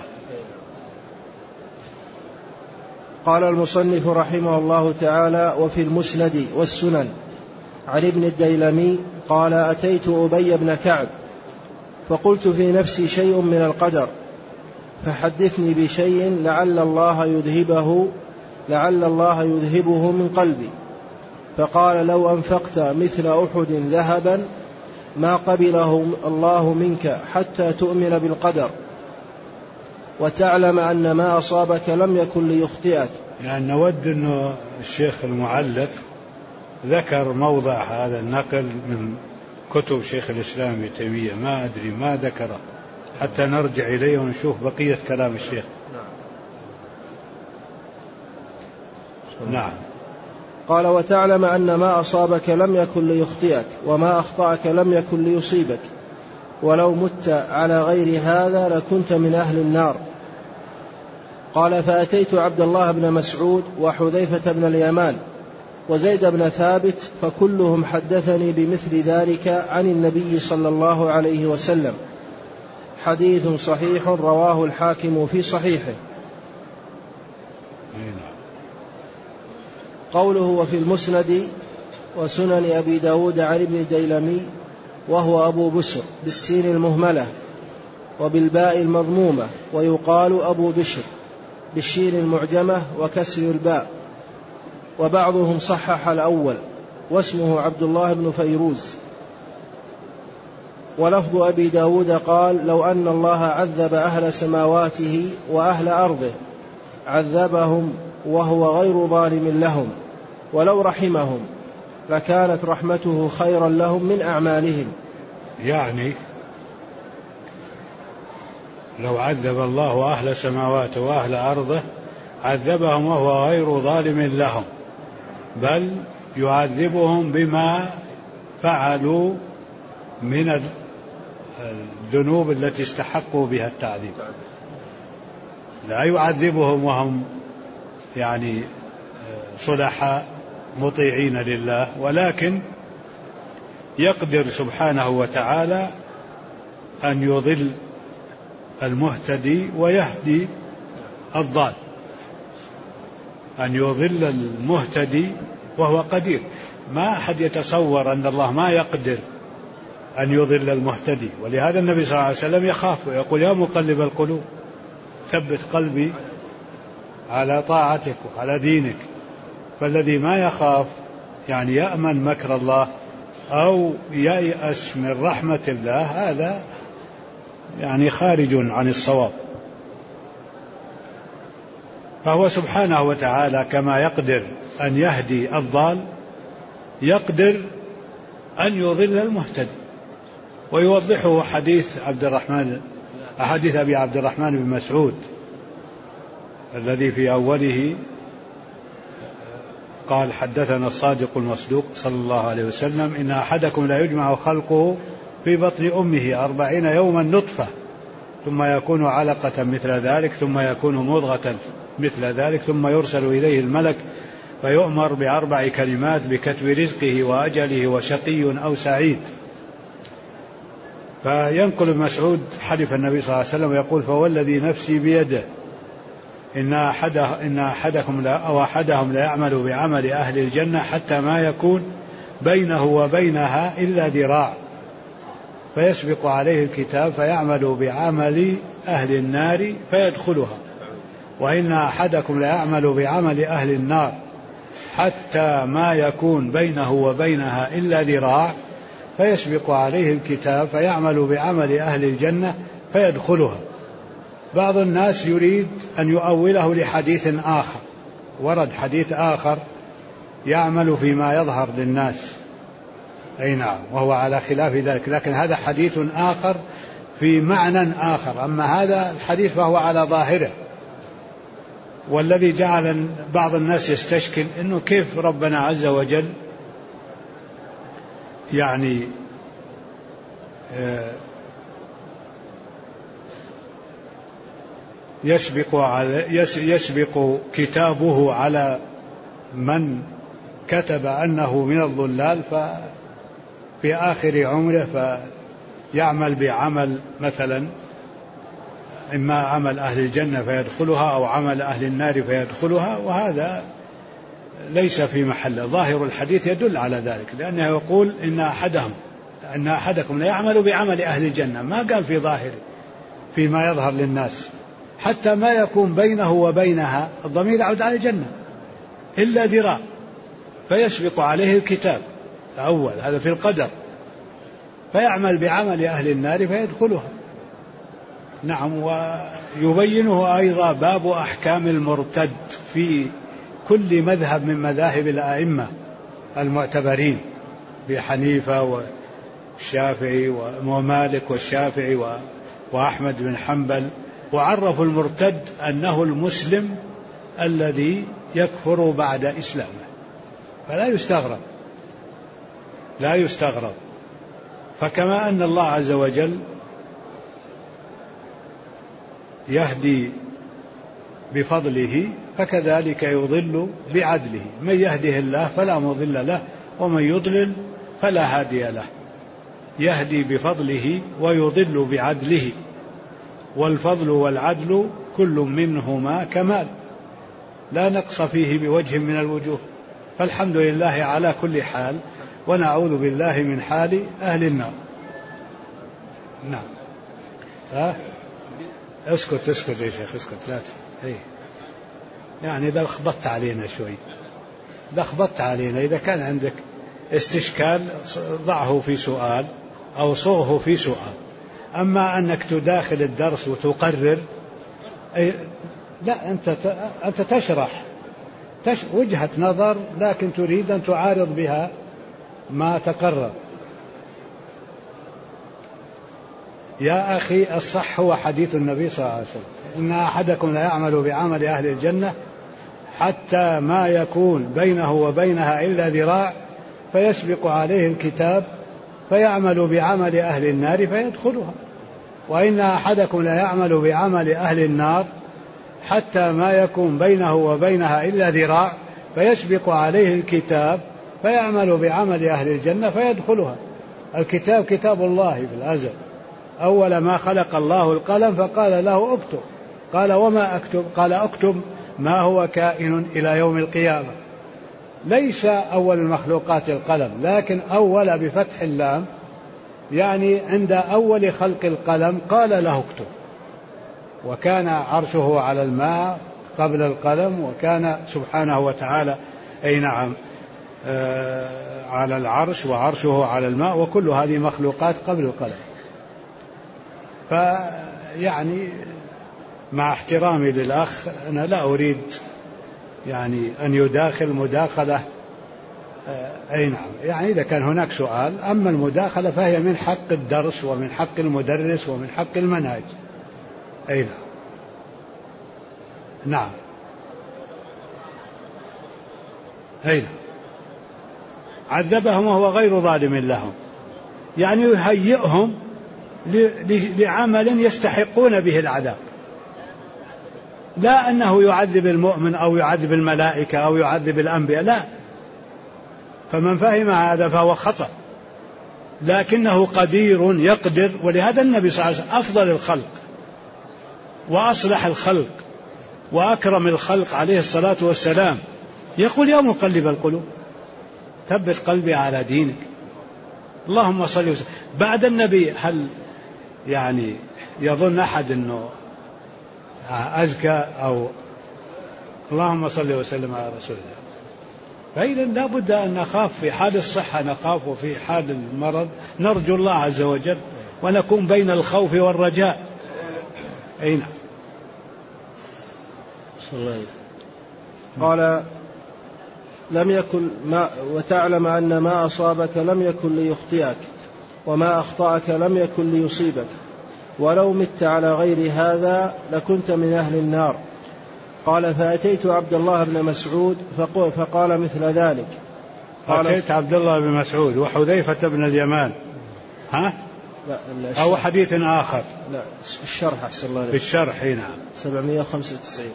قال المصنف رحمه الله تعالى: وفي المسند والسنن عن ابن الديلمي قال: أتيت أبي بن كعب فقلت في نفسي شيء من القدر، فحدثني بشيء لعل الله يذهبه من قلبي. فقال: لو أنفقت مثل أحد ذهبا ما قبله الله منك حتى تؤمن بالقدر وتعلم أن ما أصابك لم يكن ليخطئك. يعني نود أن الشيخ المعلق ذكر موضع هذا النقل من كتب شيخ الإسلام ابن تيمية، ما أدري ما ذكره، حتى نرجع إليه ونشوف بقية كلام الشيخ. نعم. قال: وتعلم أن ما أصابك لم يكن ليخطئك وما أخطأك لم يكن ليصيبك، ولو مت على غير هذا لكنت من أهل النار. قال: فأتيت عبد الله بن مسعود وحذيفة بن اليمان وزيد بن ثابت فكلهم حدثني بمثل ذلك عن النبي صلى الله عليه وسلم. حديث صحيح رواه الحاكم في صحيحه. قوله: وفي المسند وسنن أبي داود عن ابن الديلمي، وهو أبو بشر بالسين المهملة وبالباء المضمومة، ويقال أبو بشر بالشين المعجمة وكسر الباء، وبعضهم صحح الأول واسمه عبد الله بن فيروز. ولفظ أبي داود قال: لو أن الله عذب أهل سماواته وأهل أرضه عذبهم وهو غير ظالم لهم، ولو رحمهم لكانت رحمته خيرا لهم من أعمالهم. يعني لو عذب الله أهل سماواته وأهل أرضه عذبهم وهو غير ظالم لهم، بل يعذبهم بما فعلوا من الذنوب التي استحقوا بها التعذيب. لا يعذبهم وهم يعني صلحاء مطيعين لله، ولكن يقدر سبحانه وتعالى أن يضل المهتدي ويهدي الضال، أن يضل المهتدي وهو قدير. ما أحد يتصور أن الله ما يقدر أن يضل المهتدي، ولهذا النبي صلى الله عليه وسلم يخاف ويقول: يا مقلب القلوب ثبت قلبي على طاعتك وعلى دينك. فالذي ما يخاف يعني يأمن مكر الله أو ييأس من رحمة الله، هذا يعني خارج عن الصواب. فهو سبحانه وتعالى كما يقدر أن يهدي الضال يقدر أن يضل المهتدي. ويوضحه حديث أبي عبد الرحمن بن مسعود الذي في أوله قال: حدثنا الصادق المصدوق صلى الله عليه وسلم: إن أحدكم لا يجمع خلقه في بطن أمه 40 يوما نطفة، ثم يكون علقة مثل ذلك، ثم يكون مضغة مثل ذلك، ثم يرسل إليه الملك فيؤمر ب4 كلمات: بكتب رزقه وأجله وشقي أو سعيد. فينقل ابن مسعود حلف النبي صلى الله عليه وسلم ويقول: فوالذي نفسي بيده إن أحدهم لا يعمل بعمل أهل الجنة حتى ما يكون بينه وبينها إلا ذراع فيسبق عليه الكتاب فيعمل بعمل أهل النار فيدخلها، وإن أحدكم لا يعمل بعمل أهل النار حتى ما يكون بينه وبينها إلا ذراع فيسبق عليه الكتاب فيعمل بعمل أهل الجنة فيدخلها. بعض الناس يريد أن يؤوله لحديث آخر، ورد حديث آخر يعمل فيما يظهر للناس، أي نعم، وهو على خلاف ذلك، لكن هذا حديث آخر في معنى آخر. أما هذا الحديث فهو على ظاهره، والذي جعل بعض الناس يستشكل إنه كيف ربنا عز وجل يعني يسبق كتابه على من كتب أنه من الضلال في آخر عمره فيعمل بعمل مثلا إما عمل أهل الجنة فيدخلها أو عمل أهل النار فيدخلها، وهذا ليس في محله. ظاهر الحديث يدل على ذلك، لأنه يقول إن أحدكم لا يعمل بعمل أهل الجنة، ما قال في ظاهره فيما يظهر للناس، حتى ما يكون بينه وبينها، الضمير يعود على الجنة، إلا ذراع فيسبق عليه الكتاب الأول، هذا في القدر، فيعمل بعمل أهل النار فيدخلها. نعم. ويبينه أيضا باب أحكام المرتد في كل مذهب من مذاهب الأئمة المعتبرين بحنيفة والشافعي ومالك والشافعي وأحمد بن حنبل، وعرفوا المرتد أنه المسلم الذي يكفر بعد إسلامه، فلا يستغرب. فكما أن الله عز وجل يهدي بفضله فكذلك يضل بعدله، من يهده الله فلا مضل له ومن يضلل فلا هادي له. يهدي بفضله ويضل بعدله، والفضل والعدل كل منهما كمال لا نقص فيه بوجه من الوجوه، فالحمد لله على كل حال، ونعوذ بالله من حال أهل النار. نعم. اسكت يا شيخ، اسكت، لا يعني لخبطت علينا إذا كان عندك استشكال ضعه في سؤال أو صغه في سؤال. أما أنك تداخل الدرس وتقرر، لا، أنت تشرح وجهة نظر، لكن تريد أن تعارض بها ما تقرر. يا أخي، الصح هو حديث النبي صلى الله عليه وسلم: إن أحدكم لا يعمل بعمل أهل الجنة حتى ما يكون بينه وبينها إلا ذراع فيسبق عليه الكتاب فيعمل بعمل أهل النار فيدخلها، وإن أحدكم لا يعمل بعمل أهل النار حتى ما يكون بينه وبينها إلا ذراع فيسبق عليه الكتاب فيعمل بعمل أهل الجنة فيدخلها. الكتاب كتاب الله في الأزل، أول ما خلق الله القلم فقال له اكتب، قال وما أكتب؟ قال اكتب ما هو كائن إلى يوم القيامة. ليس أول المخلوقات القلم، لكن أول بفتح اللام، يعني عند أول خلق القلم قال له اكتب. وكان عرشه على الماء قبل القلم، وكان سبحانه وتعالى أي نعم على العرش، وعرشه على الماء، وكل هذه مخلوقات قبل القلم. فيعني مع احترامي للأخ، أنا لا أريد يعني أن يداخل مداخلة، أي نعم، يعني إذا كان هناك سؤال، أما المداخلة فهي من حق الدرس ومن حق المدرس ومن حق المنهج. أي نعم. نعم. أي نعم. عذبهم وهو غير ظالم لهم، يعني يهيئهم لعمل يستحقون به العذاب، لا أنه يعذب المؤمن أو يعذب الملائكة أو يعذب الأنبياء، لا. فمن فهم هذا فهو خطأ، لكنه قدير يقدر. ولهذا النبي صلى الله عليه وسلم أفضل الخلق وأصلح الخلق وأكرم الخلق عليه الصلاة والسلام يقول: يا مقلب القلوب ثبت قلبي على دينك. اللهم صل وسلم. بعد النبي هل يعني يظن أحد أنه أزكى؟ أو اللهم صل وسلم على رسول الله. فإذا لا بد أن نخاف في حال الصحة، نخاف، وفي حال المرض نرجو الله عز وجل، ونكون بين الخوف والرجاء. أين قال: لم يكن ما وتعلم أن ما أصابك لم يكن ليخطئك، وما أخطأك لم يكن ليصيبك، ولو مت على غير هذا لكنت من أهل النار. قال: فأتيت عبد الله بن مسعود فقال مثل ذلك. أتيت عبد الله بن مسعود وحذيفة بن اليمان. ها؟ لا أو حديث آخر. لا، الشرح أحسن الله عليك. في الشرح. نعم 795.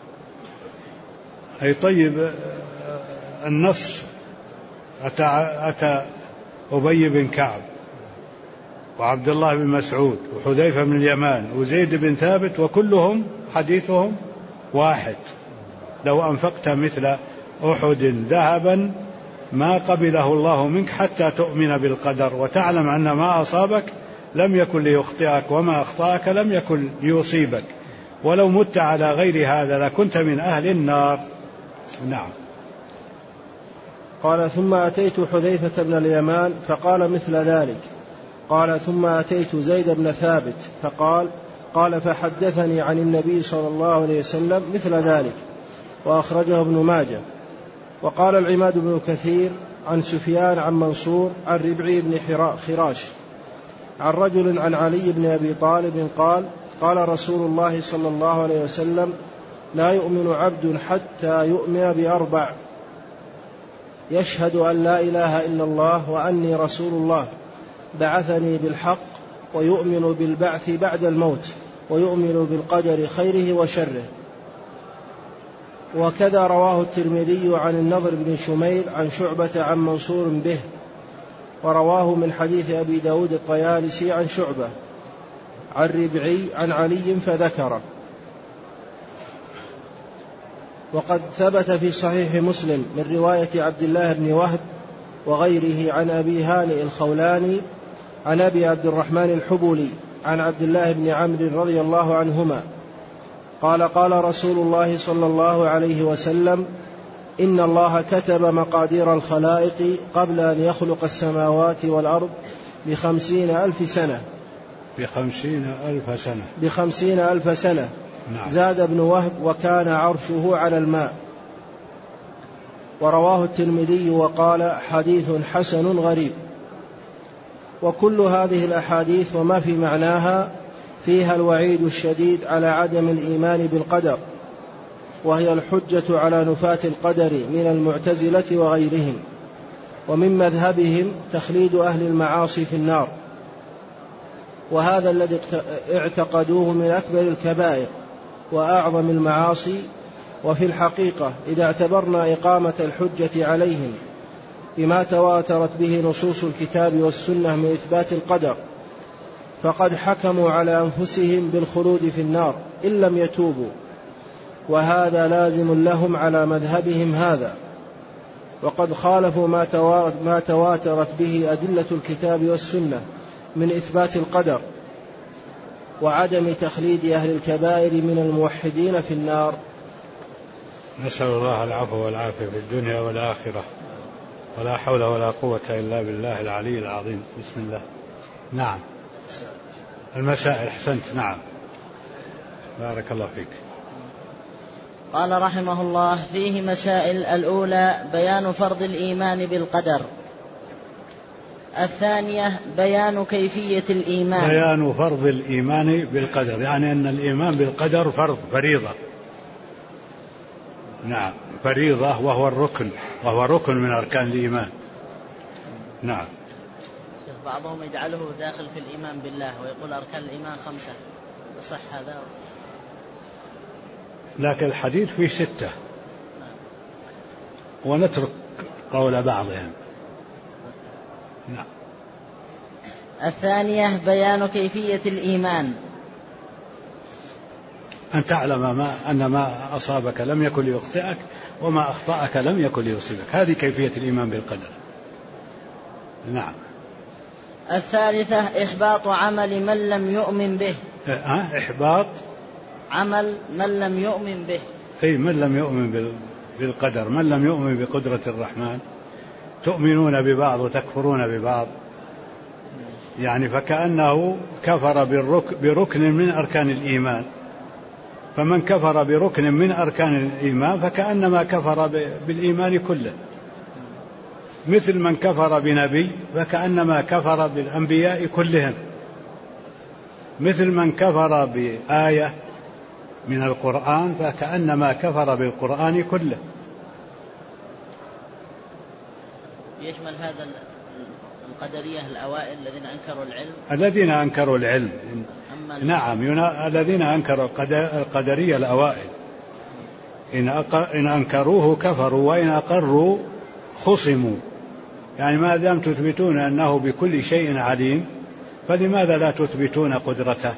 أي طيب. النص أتى أبي بن كعب وعبد الله بن مسعود وحذيفة بن اليمان وزيد بن ثابت، وكلهم حديثهم واحد: لو أنفقت مثل أحد ذهبا ما قبله الله منك حتى تؤمن بالقدر وتعلم أن ما أصابك لم يكن ليخطئك وما أخطأك لم يكن ليصيبك، ولو مت على غير هذا لكنت من أهل النار. نعم. قال: ثم أتيت حذيفة بن اليمان فقال مثل ذلك. قال: ثم أتيت زيد بن ثابت قال فحدثني عن النبي صلى الله عليه وسلم مثل ذلك، وأخرجه ابن ماجه. وقال العماد بن كثير عن سفيان عن منصور عن ربعي بن خراش عن رجل عن علي بن أبي طالب قال رسول الله صلى الله عليه وسلم: لا يؤمن عبد حتى يؤمن بأربع: يشهد أن لا إله إلا الله وأني رسول الله، بعثني بالحق، ويؤمن بالبعث بعد الموت، ويؤمن بالقدر خيره وشره. وكذا رواه الترمذي عن النضر بن شميل عن شعبة عن منصور به، ورواه من حديث أبي داود الطيالسي عن شعبة عن ربعي عن علي فذكره. وقد ثبت في صحيح مسلم من رواية عبد الله بن وهب وغيره عن أبي هانئ الخولاني عن أبي عبد الرحمن الحبولي عن عبد الله بن عمرو رضي الله عنهما قال رسول الله صلى الله عليه وسلم: إن الله كتب مقادير الخلائق قبل أن يخلق السماوات والأرض 50,000 سنة. 50,000 سنة. نعم. زاد ابن وهب: وكان عرشه على الماء. ورواه الترمذي وقال: حديث حسن غريب. وكل هذه الأحاديث وما في معناها فيها الوعيد الشديد على عدم الإيمان بالقدر، وهي الحجة على نفاة القدر من المعتزلة وغيرهم. ومن مذهبهم تخليد أهل المعاصي في النار، وهذا الذي اعتقدوه من أكبر الكبائر وأعظم المعاصي. وفي الحقيقة إذا اعتبرنا إقامة الحجة عليهم بما تواترت به نصوص الكتاب والسنة من إثبات القدر، فقد حكموا على أنفسهم بالخلود في النار إن لم يتوبوا، وهذا لازم لهم على مذهبهم هذا. وقد خالفوا ما تواترت به أدلة الكتاب والسنة من إثبات القدر وعدم تخليد أهل الكبائر من الموحدين في النار. نسأل الله العفو والعافية في الدنيا والآخرة، ولا حول ولا قوة إلا بالله العلي العظيم. بسم الله. نعم. المسائل. أحسنت. نعم. بارك الله فيك. قال رحمه الله: فيه مسائل. الأولى بيان فرض الإيمان بالقدر. الثانية بيان كيفية الإيمان. بيان فرض الإيمان بالقدر، يعني أن الإيمان بالقدر فريضة. نعم، فريضة، وهو ركن من أركان الإيمان. نعم. بعضهم يجعله داخل في الإيمان بالله ويقول أركان الإيمان 5. يصح هذا؟ لكن الحديث فيه 6، ونترك قول بعضهم. نعم. الثانية بيان كيفية الإيمان. أن تعلم أن ما أصابك لم يكن ليخطئك وما أخطأك لم يكن ليصيبك، هذه كيفية الإيمان بالقدر. نعم. الثالثة إحباط عمل من لم يؤمن به. إحباط عمل من لم يؤمن به. أي من لم يؤمن بالقدر، من لم يؤمن بقدرة الرحمن. تؤمنون ببعض وتكفرون ببعض، يعني فكأنه كفر بركن من أركان الإيمان، فمن كفر بركن من أركان الإيمان فكأنما كفر بالإيمان كله، مثل من كفر بنبي فكأنما كفر بالأنبياء كلهم، مثل من كفر بآية من القرآن فكأنما كفر بالقرآن كله. يشمل هذا القدرية الأوائل الذين أنكروا العلم. الذين أنكروا العلم، نعم، الذين أنكروا القدرية الأوائل إن أنكروه كفروا وإن أقروا خصموا. يعني ما دام تثبتون أنه بكل شيء عليم فلماذا لا تثبتون قدرته؟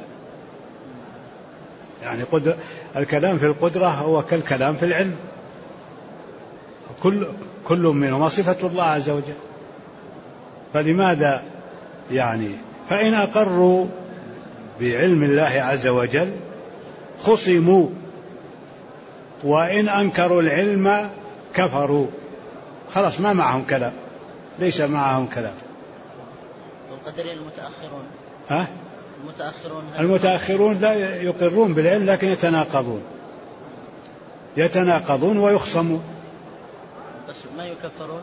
يعني الكلام في القدرة هو كالكلام في العلم، كل منهما صفة الله عز وجل، فلماذا يعني فإن أقروا بعلم الله عز وجل خصموا، وإن أنكروا العلم كفروا، خلاص ما معهم كلام، ليس معهم كلام. والقدرية المتأخرون المتأخرون لا يقرون بالعلم لكن يتناقضون ويخصمون. بس ما يكفرون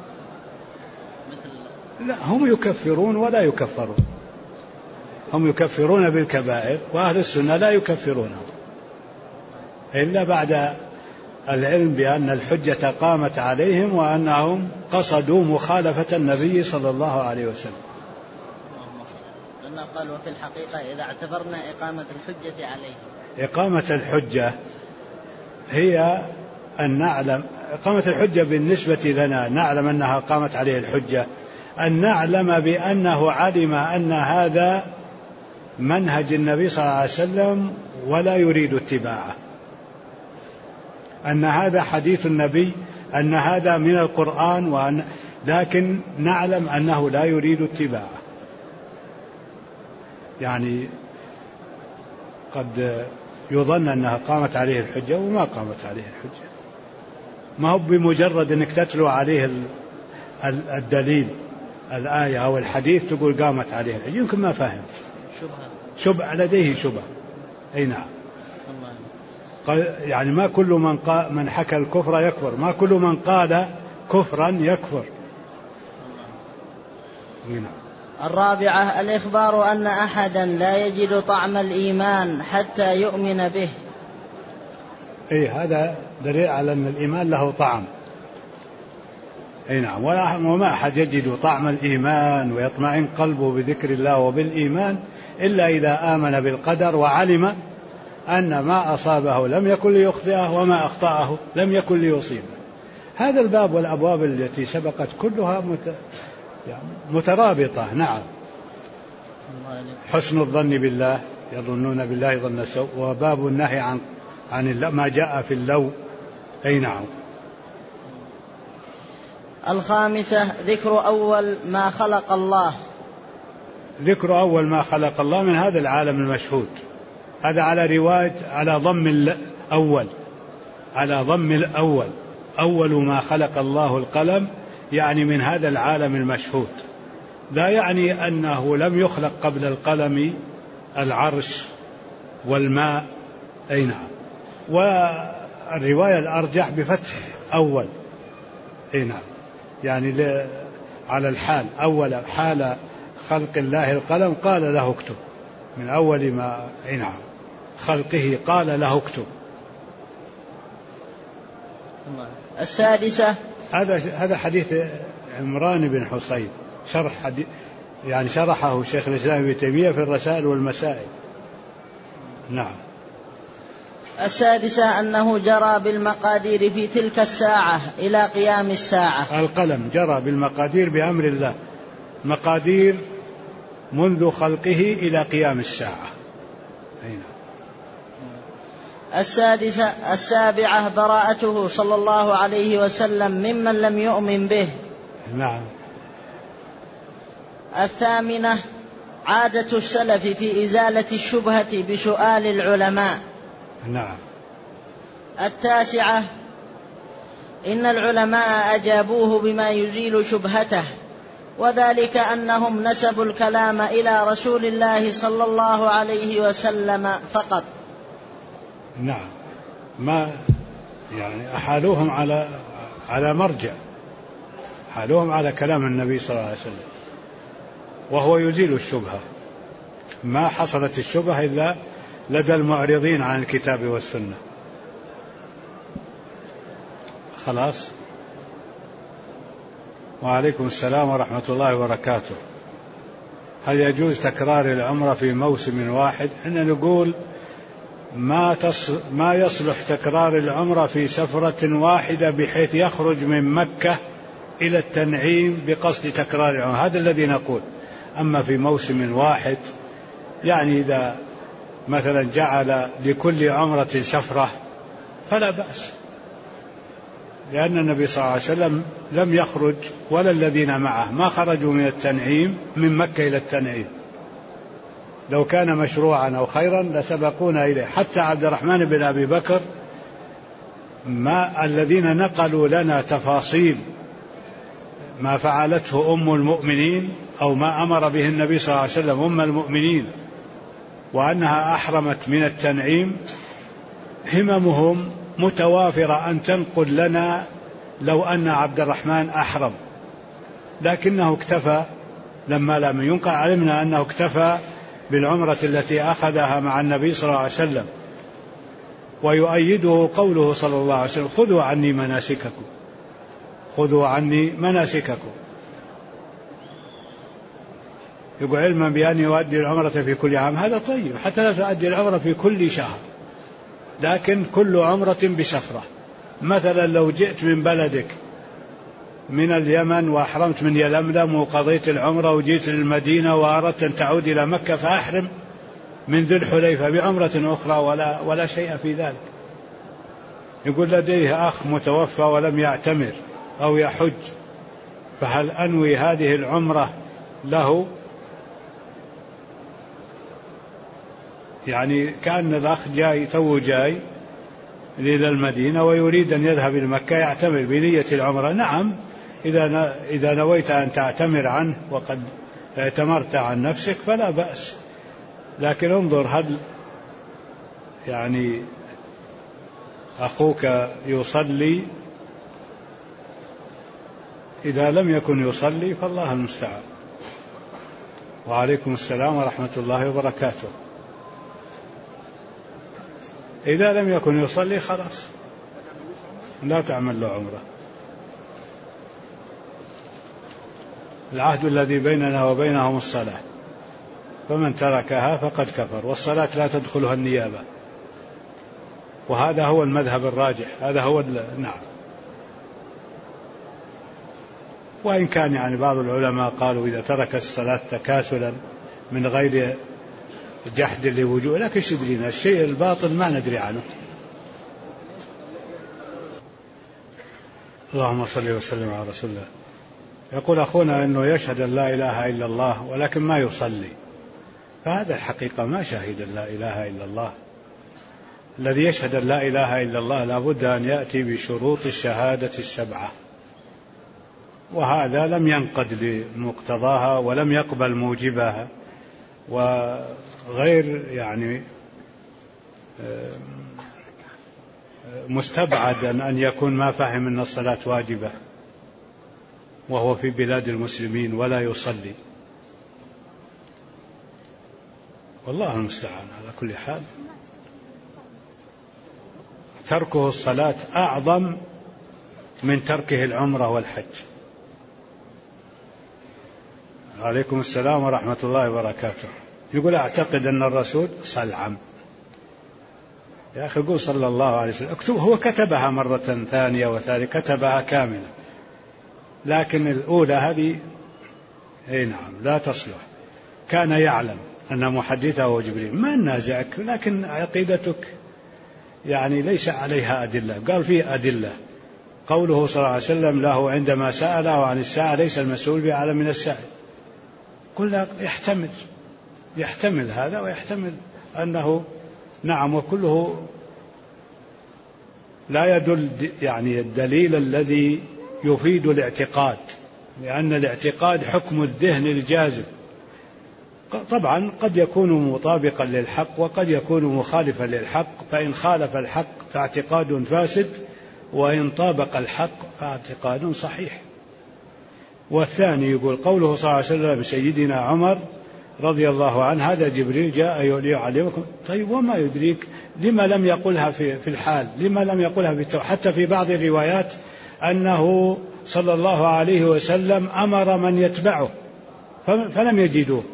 مثل. لا، هم يكفرون ولا يكفرون، هم يكفرون بالكبائر، وأهل السنة لا يكفرونهم إلا بعد العلم بأن الحجة قامت عليهم وأنهم قصدوا مخالفة النبي صلى الله عليه وسلم. لأنه قال وفي الحقيقة إذا اعتبرنا إقامة الحجة عليهم. إقامة الحجة هي أن نعلم، إقامة الحجة بالنسبة لنا نعلم أنها قامت عليه الحجة، أن نعلم بأنه علم أن هذا منهج النبي صلى الله عليه وسلم ولا يريد اتباعه، أن هذا حديث النبي، أن هذا من القرآن، لكن نعلم أنه لا يريد اتباعه. يعني قد يظن أنها قامت عليه الحجة وما قامت عليه الحجة، ما هو بمجرد أنك تتلو عليه الدليل الآية أو الحديث تقول قامت عليه الحجة، يمكن ما فهم، شبهة لديه شبهة. أي نعم. يعني ما كل من حكى الكفر يكفر، ما كل من قال كفرا يكفر. نعم. الرابعة الإخبار أن أحدا لا يجد طعم الإيمان حتى يؤمن به. هذا دليل على أن الإيمان له طعم. نعم. وما أحد يجد طعم الإيمان ويطمئن قلبه بذكر الله وبالإيمان إلا إذا آمن بالقدر وعلم أن ما أصابه لم يكن ليخطئه وما أخطأه لم يكن ليصيبه. هذا الباب والأبواب التي سبقت كلها مترابطة. نعم. حسن الظن بالله، يظنون بالله ظن السوء، وباب النهي عن ما جاء في اللو. أي نعم. الخامسة ذكر أول ما خلق الله. ذكر أول ما خلق الله من هذا العالم المشهود، هذا على رواية على ضم الأول، على ضم الأول، أول ما خلق الله القلم، يعني من هذا العالم المشهود، لا يعني أنه لم يخلق قبل القلم العرش والماء. أي نعم. والرواية الأرجح بفتح أول. أي نعم. يعني على الحال، أول حال خلق الله القلم قال له اكتب، من أول ما نعم خلقه قال له اكتب. السادسة هذا حديث عمران بن حصين، يعني شرحه شيخ الإسلام ابن تيمية في الرسائل والمسائل. نعم. السادسة أنه جرى بالمقادير في تلك الساعة إلى قيام الساعة. القلم جرى بالمقادير بأمر الله، مقادير منذ خلقه إلى قيام الساعة. السابعة براءته صلى الله عليه وسلم ممن لم يؤمن به. نعم. الثامنة عادة السلف في إزالة الشبهة بسؤال العلماء. نعم. التاسعة إن العلماء أجابوه بما يزيل شبهته، وذلك أنهم نسبوا الكلام إلى رسول الله صلى الله عليه وسلم فقط. نعم. ما يعني أحالوهم على مرجع، حالوهم على كلام النبي صلى الله عليه وسلم، وهو يزيل الشبهة. ما حصلت الشبهة إلا لدى المعرضين عن الكتاب والسنة. خلاص. وعليكم السلام ورحمة الله وبركاته. هل يجوز تكرار العمرة في موسم واحد؟ إحنا نقول ما يصلح تكرار العمرة في سفرة واحدة بحيث يخرج من مكة إلى التنعيم بقصد تكرار العمرة، هذا الذي نقول. أما في موسم واحد، يعني إذا مثلا جعل لكل عمرة سفرة فلا بأس، لأن النبي صلى الله عليه وسلم لم يخرج ولا الذين معه ما خرجوا من التنعيم من مكة إلى التنعيم. لو كان مشروعا أو خيرا لسبقونا إليه. حتى عبد الرحمن بن أبي بكر الذين نقلوا لنا تفاصيل ما فعلته أم المؤمنين أو ما أمر به النبي صلى الله عليه وسلم أم المؤمنين وأنها أحرمت من التنعيم، هممهم متوافرة أن تنقل لنا لو أن عبد الرحمن أحرم، لكنه اكتفى. لما لم ينقل علمنا أنه اكتفى بالعمرة التي أخذها مع النبي صلى الله عليه وسلم. ويؤيده قوله صلى الله عليه وسلم: خذوا عني مناسككم، خذوا عني مناسككم. يقول علما بأن يؤدي العمرة في كل عام، هذا طيب، حتى لا تؤدي العمرة في كل شهر، لكن كل عمرة بسفرة. مثلا لو جئت من بلدك من اليمن وأحرمت من يلملم وقضيت العمرة وجيت للمدينة وأردت أن تعود إلى مكة، فأحرم من ذي الحليفة بعمرة أخرى ولا شيء في ذلك. يقول لديه أخ متوفى ولم يعتمر أو يحج، فهل أنوي هذه العمرة له؟ يعني كأن الأخ جاي إلى المدينة ويريد أن يذهب إلى مكة يعتمر بنية العمرة. نعم، إذا نويت أن تعتمر عنه وقد اعتمرت عن نفسك فلا بأس، لكن انظر هل يعني أخوك يصلي؟ إذا لم يكن يصلي فالله المستعان. وعليكم السلام ورحمة الله وبركاته. إذا لم يكن يصلي خلاص لا تعمل له عمره. العهد الذي بيننا وبينهم الصلاة، فمن تركها فقد كفر، والصلاة لا تدخلها النيابة، وهذا هو المذهب الراجح، هذا هو نعم. وإن كان يعني بعض العلماء قالوا إذا ترك الصلاة تكاسلا من غير جحد لوجوه، لكن شدرينا الشيء الباطل ما ندري عنه. اللهم صل وسلم على رسول الله. يقول أخونا أنه يشهد أن لا إله إلا الله ولكن ما يصلي، فهذا الحقيقة ما شهد لا إله إلا الله. الذي يشهد أن لا إله إلا الله لابد أن يأتي بشروط الشهادة السبعة، وهذا لم ينقد لمقتضاها ولم يقبل موجبها، وغير يعني مستبعد أن يكون ما فهم أن الصلاة واجبة وهو في بلاد المسلمين ولا يصلي. والله المستعان. على كل حال تركه الصلاة أعظم من تركه العمرة والحج. عليكم السلام ورحمة الله وبركاته. يقول أعتقد أن الرسول صلعم. يا أخي قول صلى الله عليه وسلم. اكتب. هو كتبها مرة ثانية وثالثة، كتبها كاملة، لكن الأولى هذه أي نعم لا تصلح. كان يعلم أن محدثه هو جبريل، ما ننازعك، لكن عقيدتك يعني ليس عليها أدلة. قال فيه أدلة، قوله صلى الله عليه وسلم له عندما سأله عن الساعة ليس المسؤول بأعلم من السائل. قلنا يحتمل هذا ويحتمل أنه نعم، وكله لا يدل يعني الدليل الذي يفيد الاعتقاد، لأن الاعتقاد حكم الذهن الجازم. طبعا قد يكون مطابقا للحق وقد يكون مخالفا للحق، فإن خالف الحق فاعتقاد فاسد، وإن طابق الحق فاعتقاد صحيح. والثاني يقول قوله صلى الله عليه وسلم سيدنا عمر رضي الله عنه هذا جبريل جاء ليعلمكم. طيب وما يدريك لما لم يقلها في الحال، لما لم يقلها حتى في بعض الروايات أنه صلى الله عليه وسلم أمر من يتبعه فلم يجدوه،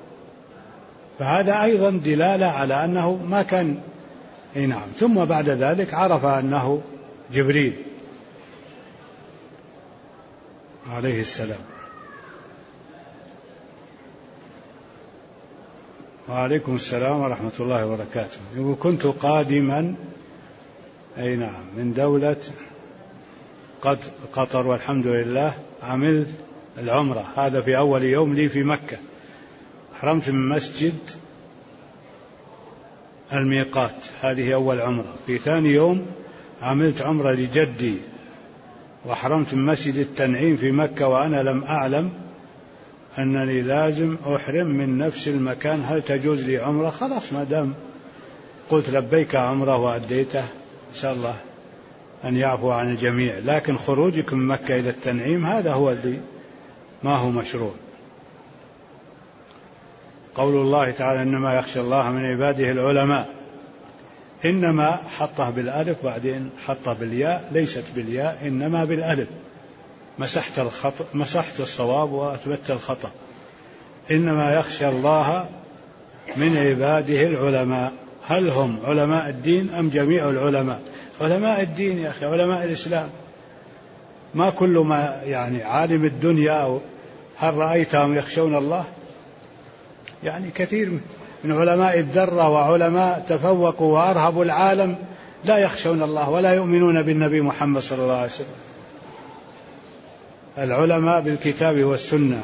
فهذا أيضا دلالة على أنه ما كان. نعم. ثم بعد ذلك عرف أنه جبريل عليه السلام. وعليكم السلام ورحمة الله وبركاته. يقول كنت قادما من دولة قطر والحمد لله، عملت العمرة، هذا في أول يوم لي في مكة، حرمت من مسجد الميقات، هذه أول عمرة. في ثاني يوم عملت عمرة لجدي وحرمت من مسجد التنعيم في مكة، وأنا لم أعلم أنني لازم أحرم من نفس المكان، هل تجوز لي عمرة؟ خلاص ما دام قلت لبيك عمرة وأديته، إن شاء الله أن يعفو عن الجميع، لكن خروجك من مكة إلى التنعيم هذا هو اللي ما هو مشروع. قول الله تعالى إنما يخشى الله من عباده العلماء، إنما حطه بالألف بعدين حطه بالياء، ليست بالياء إنما بالألف، مسحت الصواب وأثبت الخطأ. إنما يخشى الله من عباده العلماء، هل هم علماء الدين أم جميع العلماء؟ علماء الدين يا أخي، علماء الإسلام، ما كل ما يعني عالم الدنيا. هل رأيتهم يخشون الله؟ يعني كثير من علماء الذرة وعلماء تفوقوا وأرهبوا العالم لا يخشون الله ولا يؤمنون بالنبي محمد صلى الله عليه وسلم. العلماء بالكتاب والسنة،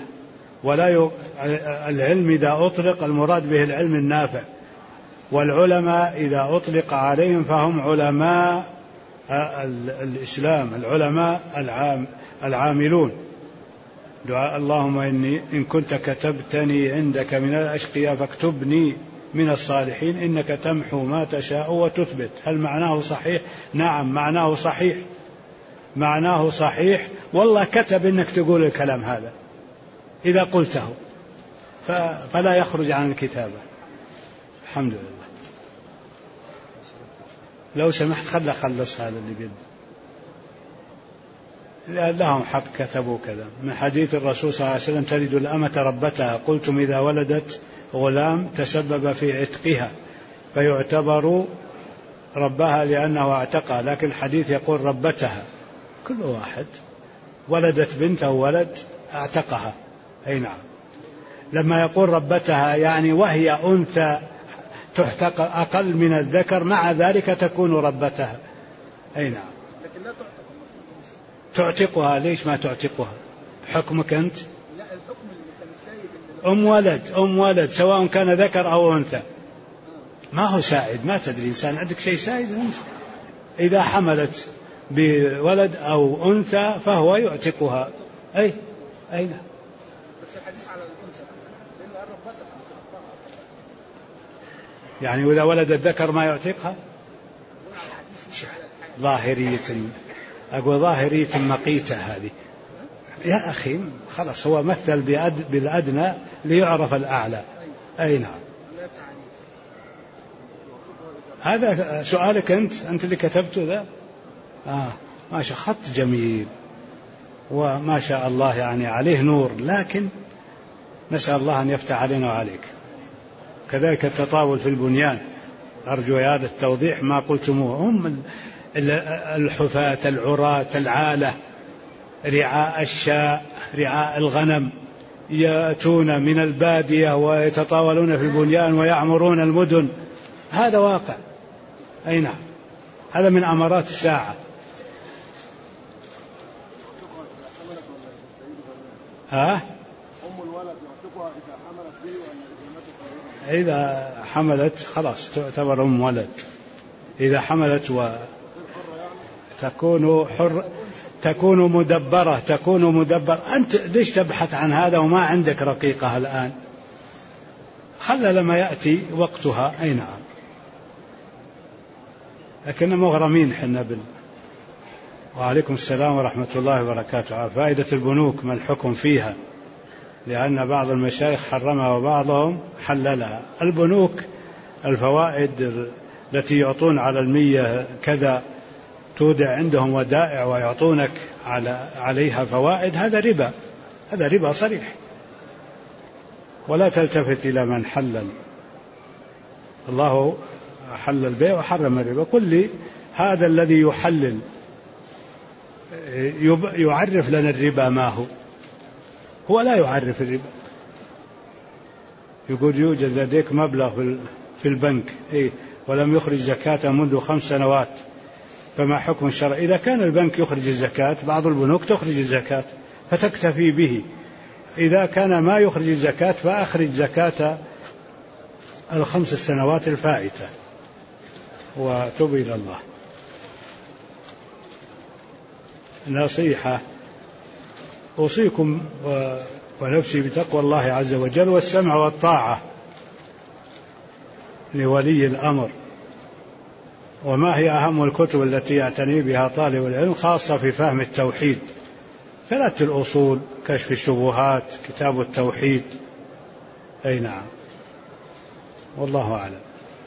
العلم إذا أطلق المراد به العلم النافع، والعلماء إذا أطلق عليهم فهم علماء الإسلام، العلماء العاملون. دعاء اللهم إني إن كنت كتبتني عندك من الأشقياء فاكتبني من الصالحين إنك تمحو ما تشاء وتثبت. هل معناه صحيح؟ نعم معناه صحيح، معناه صحيح، والله كتب إنك تقول الكلام هذا إذا قلته، فلا يخرج عن الكتابة. الحمد لله. لو سمحت خلص هذا اللي بيده، لهم حق كتبوا كذا. من حديث الرسول صلى الله عليه وسلم تلد الأمة ربتها، قلتم إذا ولدت غلام تسبب في عتقها فيعتبر ربها لأنه اعتقها، لكن الحديث يقول ربتها، كل واحد ولدت بنت أو ولد اعتقها. أي نعم. لما يقول ربتها يعني وهي أنثى تعتق أقل من الذكر، مع ذلك تكون ربتها. أي نعم. لكن لا تعتقها. ليش ما تعتقها؟ حكمك أنت؟ لا، الحكم اللي كان سائد أم ولد سواء كان ذكر أو أنثى، ما هو سائد، ما تدري إنسان عندك شيء سائد أنت. إذا حملت بولد أو أنثى فهو يعتقها. أي نعم. بس الحديث على الأنثى لأنه ربتها، يعني إذا ولد الذكر ما يعتقها. ظاهرية، أقول ظاهرية مقيتة هذه يا أخي. خلاص هو مثل بالأدنى ليعرف الأعلى. أي نعم. هذا سؤالك أنت اللي كتبته ذا. ما شاء، خط جميل وما شاء الله يعني عليه نور، لكن نسأل الله أن يفتح علينا وعليك. كذلك التطاول في البنيان، أرجو هذا التوضيح ما قلتموه. هم الحفاة العراة العالة، رعاء الشاء، رعاء الغنم، يأتون من البادية ويتطاولون في البنيان ويعمرون المدن. هذا واقع. أي نعم، هذا من أمارات الساعة. إذا حملت خلاص تعتبر أم ولد. إذا حملت وتكون تكون مدبرة. أنت ليش تبحث عن هذا وما عندك رقيقة الآن؟ خلى لما يأتي وقتها. أي نعم، لكن مغرمين حنا وعليكم السلام ورحمة الله وبركاته. فائدة البنوك ما الحكم فيها؟ لأن بعض المشايخ حرمها وبعضهم حللها. البنوك الفوائد التي يعطون على 100 كذا، تودع عندهم ودائع ويعطونك عليها فوائد، هذا ربا، هذا ربا صريح. ولا تلتفت إلى من حلل. الله حل البيع وحرم الربا. كل هذا الذي يحلل يعرف لنا الربا ما هو لا يعرف الربا. يقول يوجد لديك مبلغ في البنك ولم يخرج زكاة منذ 5 سنوات، فما حكم الشرع؟ إذا كان البنك يخرج الزكاة، بعض البنوك تخرج الزكاة فتكتفي به. إذا كان ما يخرج الزكاة فأخرج زكاة 5 سنوات الفائتة وتب إلى الله. نصيحة أوصيكم ونفسي بتقوى الله عز وجل والسمع والطاعة لولي الأمر. وما هي أهم الكتب التي يعتني بها طالب العلم خاصة في فهم التوحيد؟ 3 الأصول، كشف الشبهات، كتاب التوحيد. أي نعم، والله أعلم.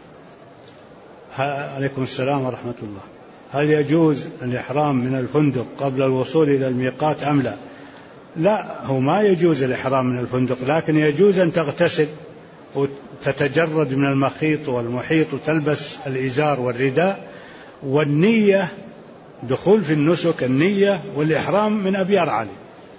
عليكم السلام ورحمة الله. هل يجوز الإحرام من الفندق قبل الوصول إلى الميقات أم لا؟ لا، هو ما يجوز الإحرام من الفندق، لكن يجوز أن تغتسل وتتجرد من المخيط والمحيط وتلبس الإزار والرداء، والنية دخول في النسك، النية والإحرام من أبيار علي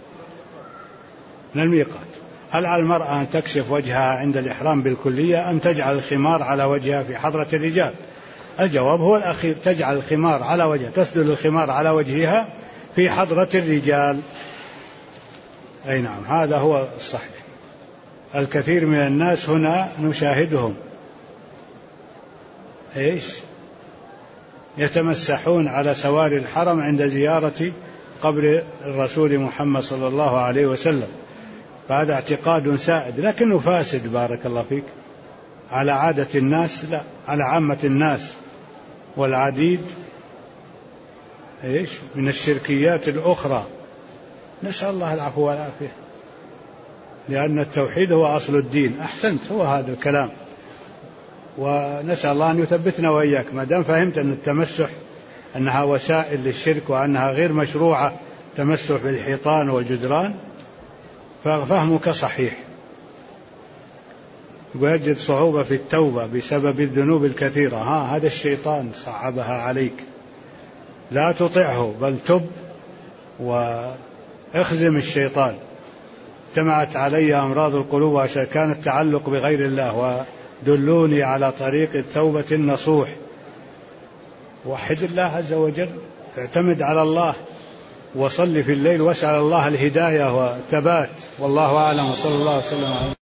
من الميقات. هل على المرأة أن تكشف وجهها عند الإحرام بالكلية أم تجعل الخمار على وجهها في حضرة الرجال؟ الجواب هو الأخير، تجعل الخمار على وجهها، تسدل الخمار على وجهها في حضرة الرجال. أي نعم، هذا هو الصحيح. الكثير من الناس هنا نشاهدهم يتمسحون على سواري الحرم عند زيارة قبر الرسول محمد صلى الله عليه وسلم، فهذا اعتقاد سائد لكنه فاسد بارك الله فيك، على عادة الناس لا، على عامة الناس. والعديد من الشركيات الأخرى، نسأل الله العفو والعافية، لأن التوحيد هو أصل الدين. أحسنت، هو هذا الكلام، ونسأل الله أن يثبتنا وإياك. ما دام فهمت أن التمسح أنها وسائل للشرك وأنها غير مشروعة، تمسح بالحيطان والجدران، ففهمك صحيح. ويجد صعوبة في التوبة بسبب الذنوب الكثيرة. هذا الشيطان صعبها عليك، لا تطعه بل تب واخزم الشيطان. اجتمعت علي أمراض القلوب عشان كان التعلق بغير الله، ودلوني على طريق التوبة النصوح. وحد الله عز وجل، اعتمد على الله، وصل في الليل واسأل الله الهداية والثبات. والله أعلم، وصلى الله وسلم على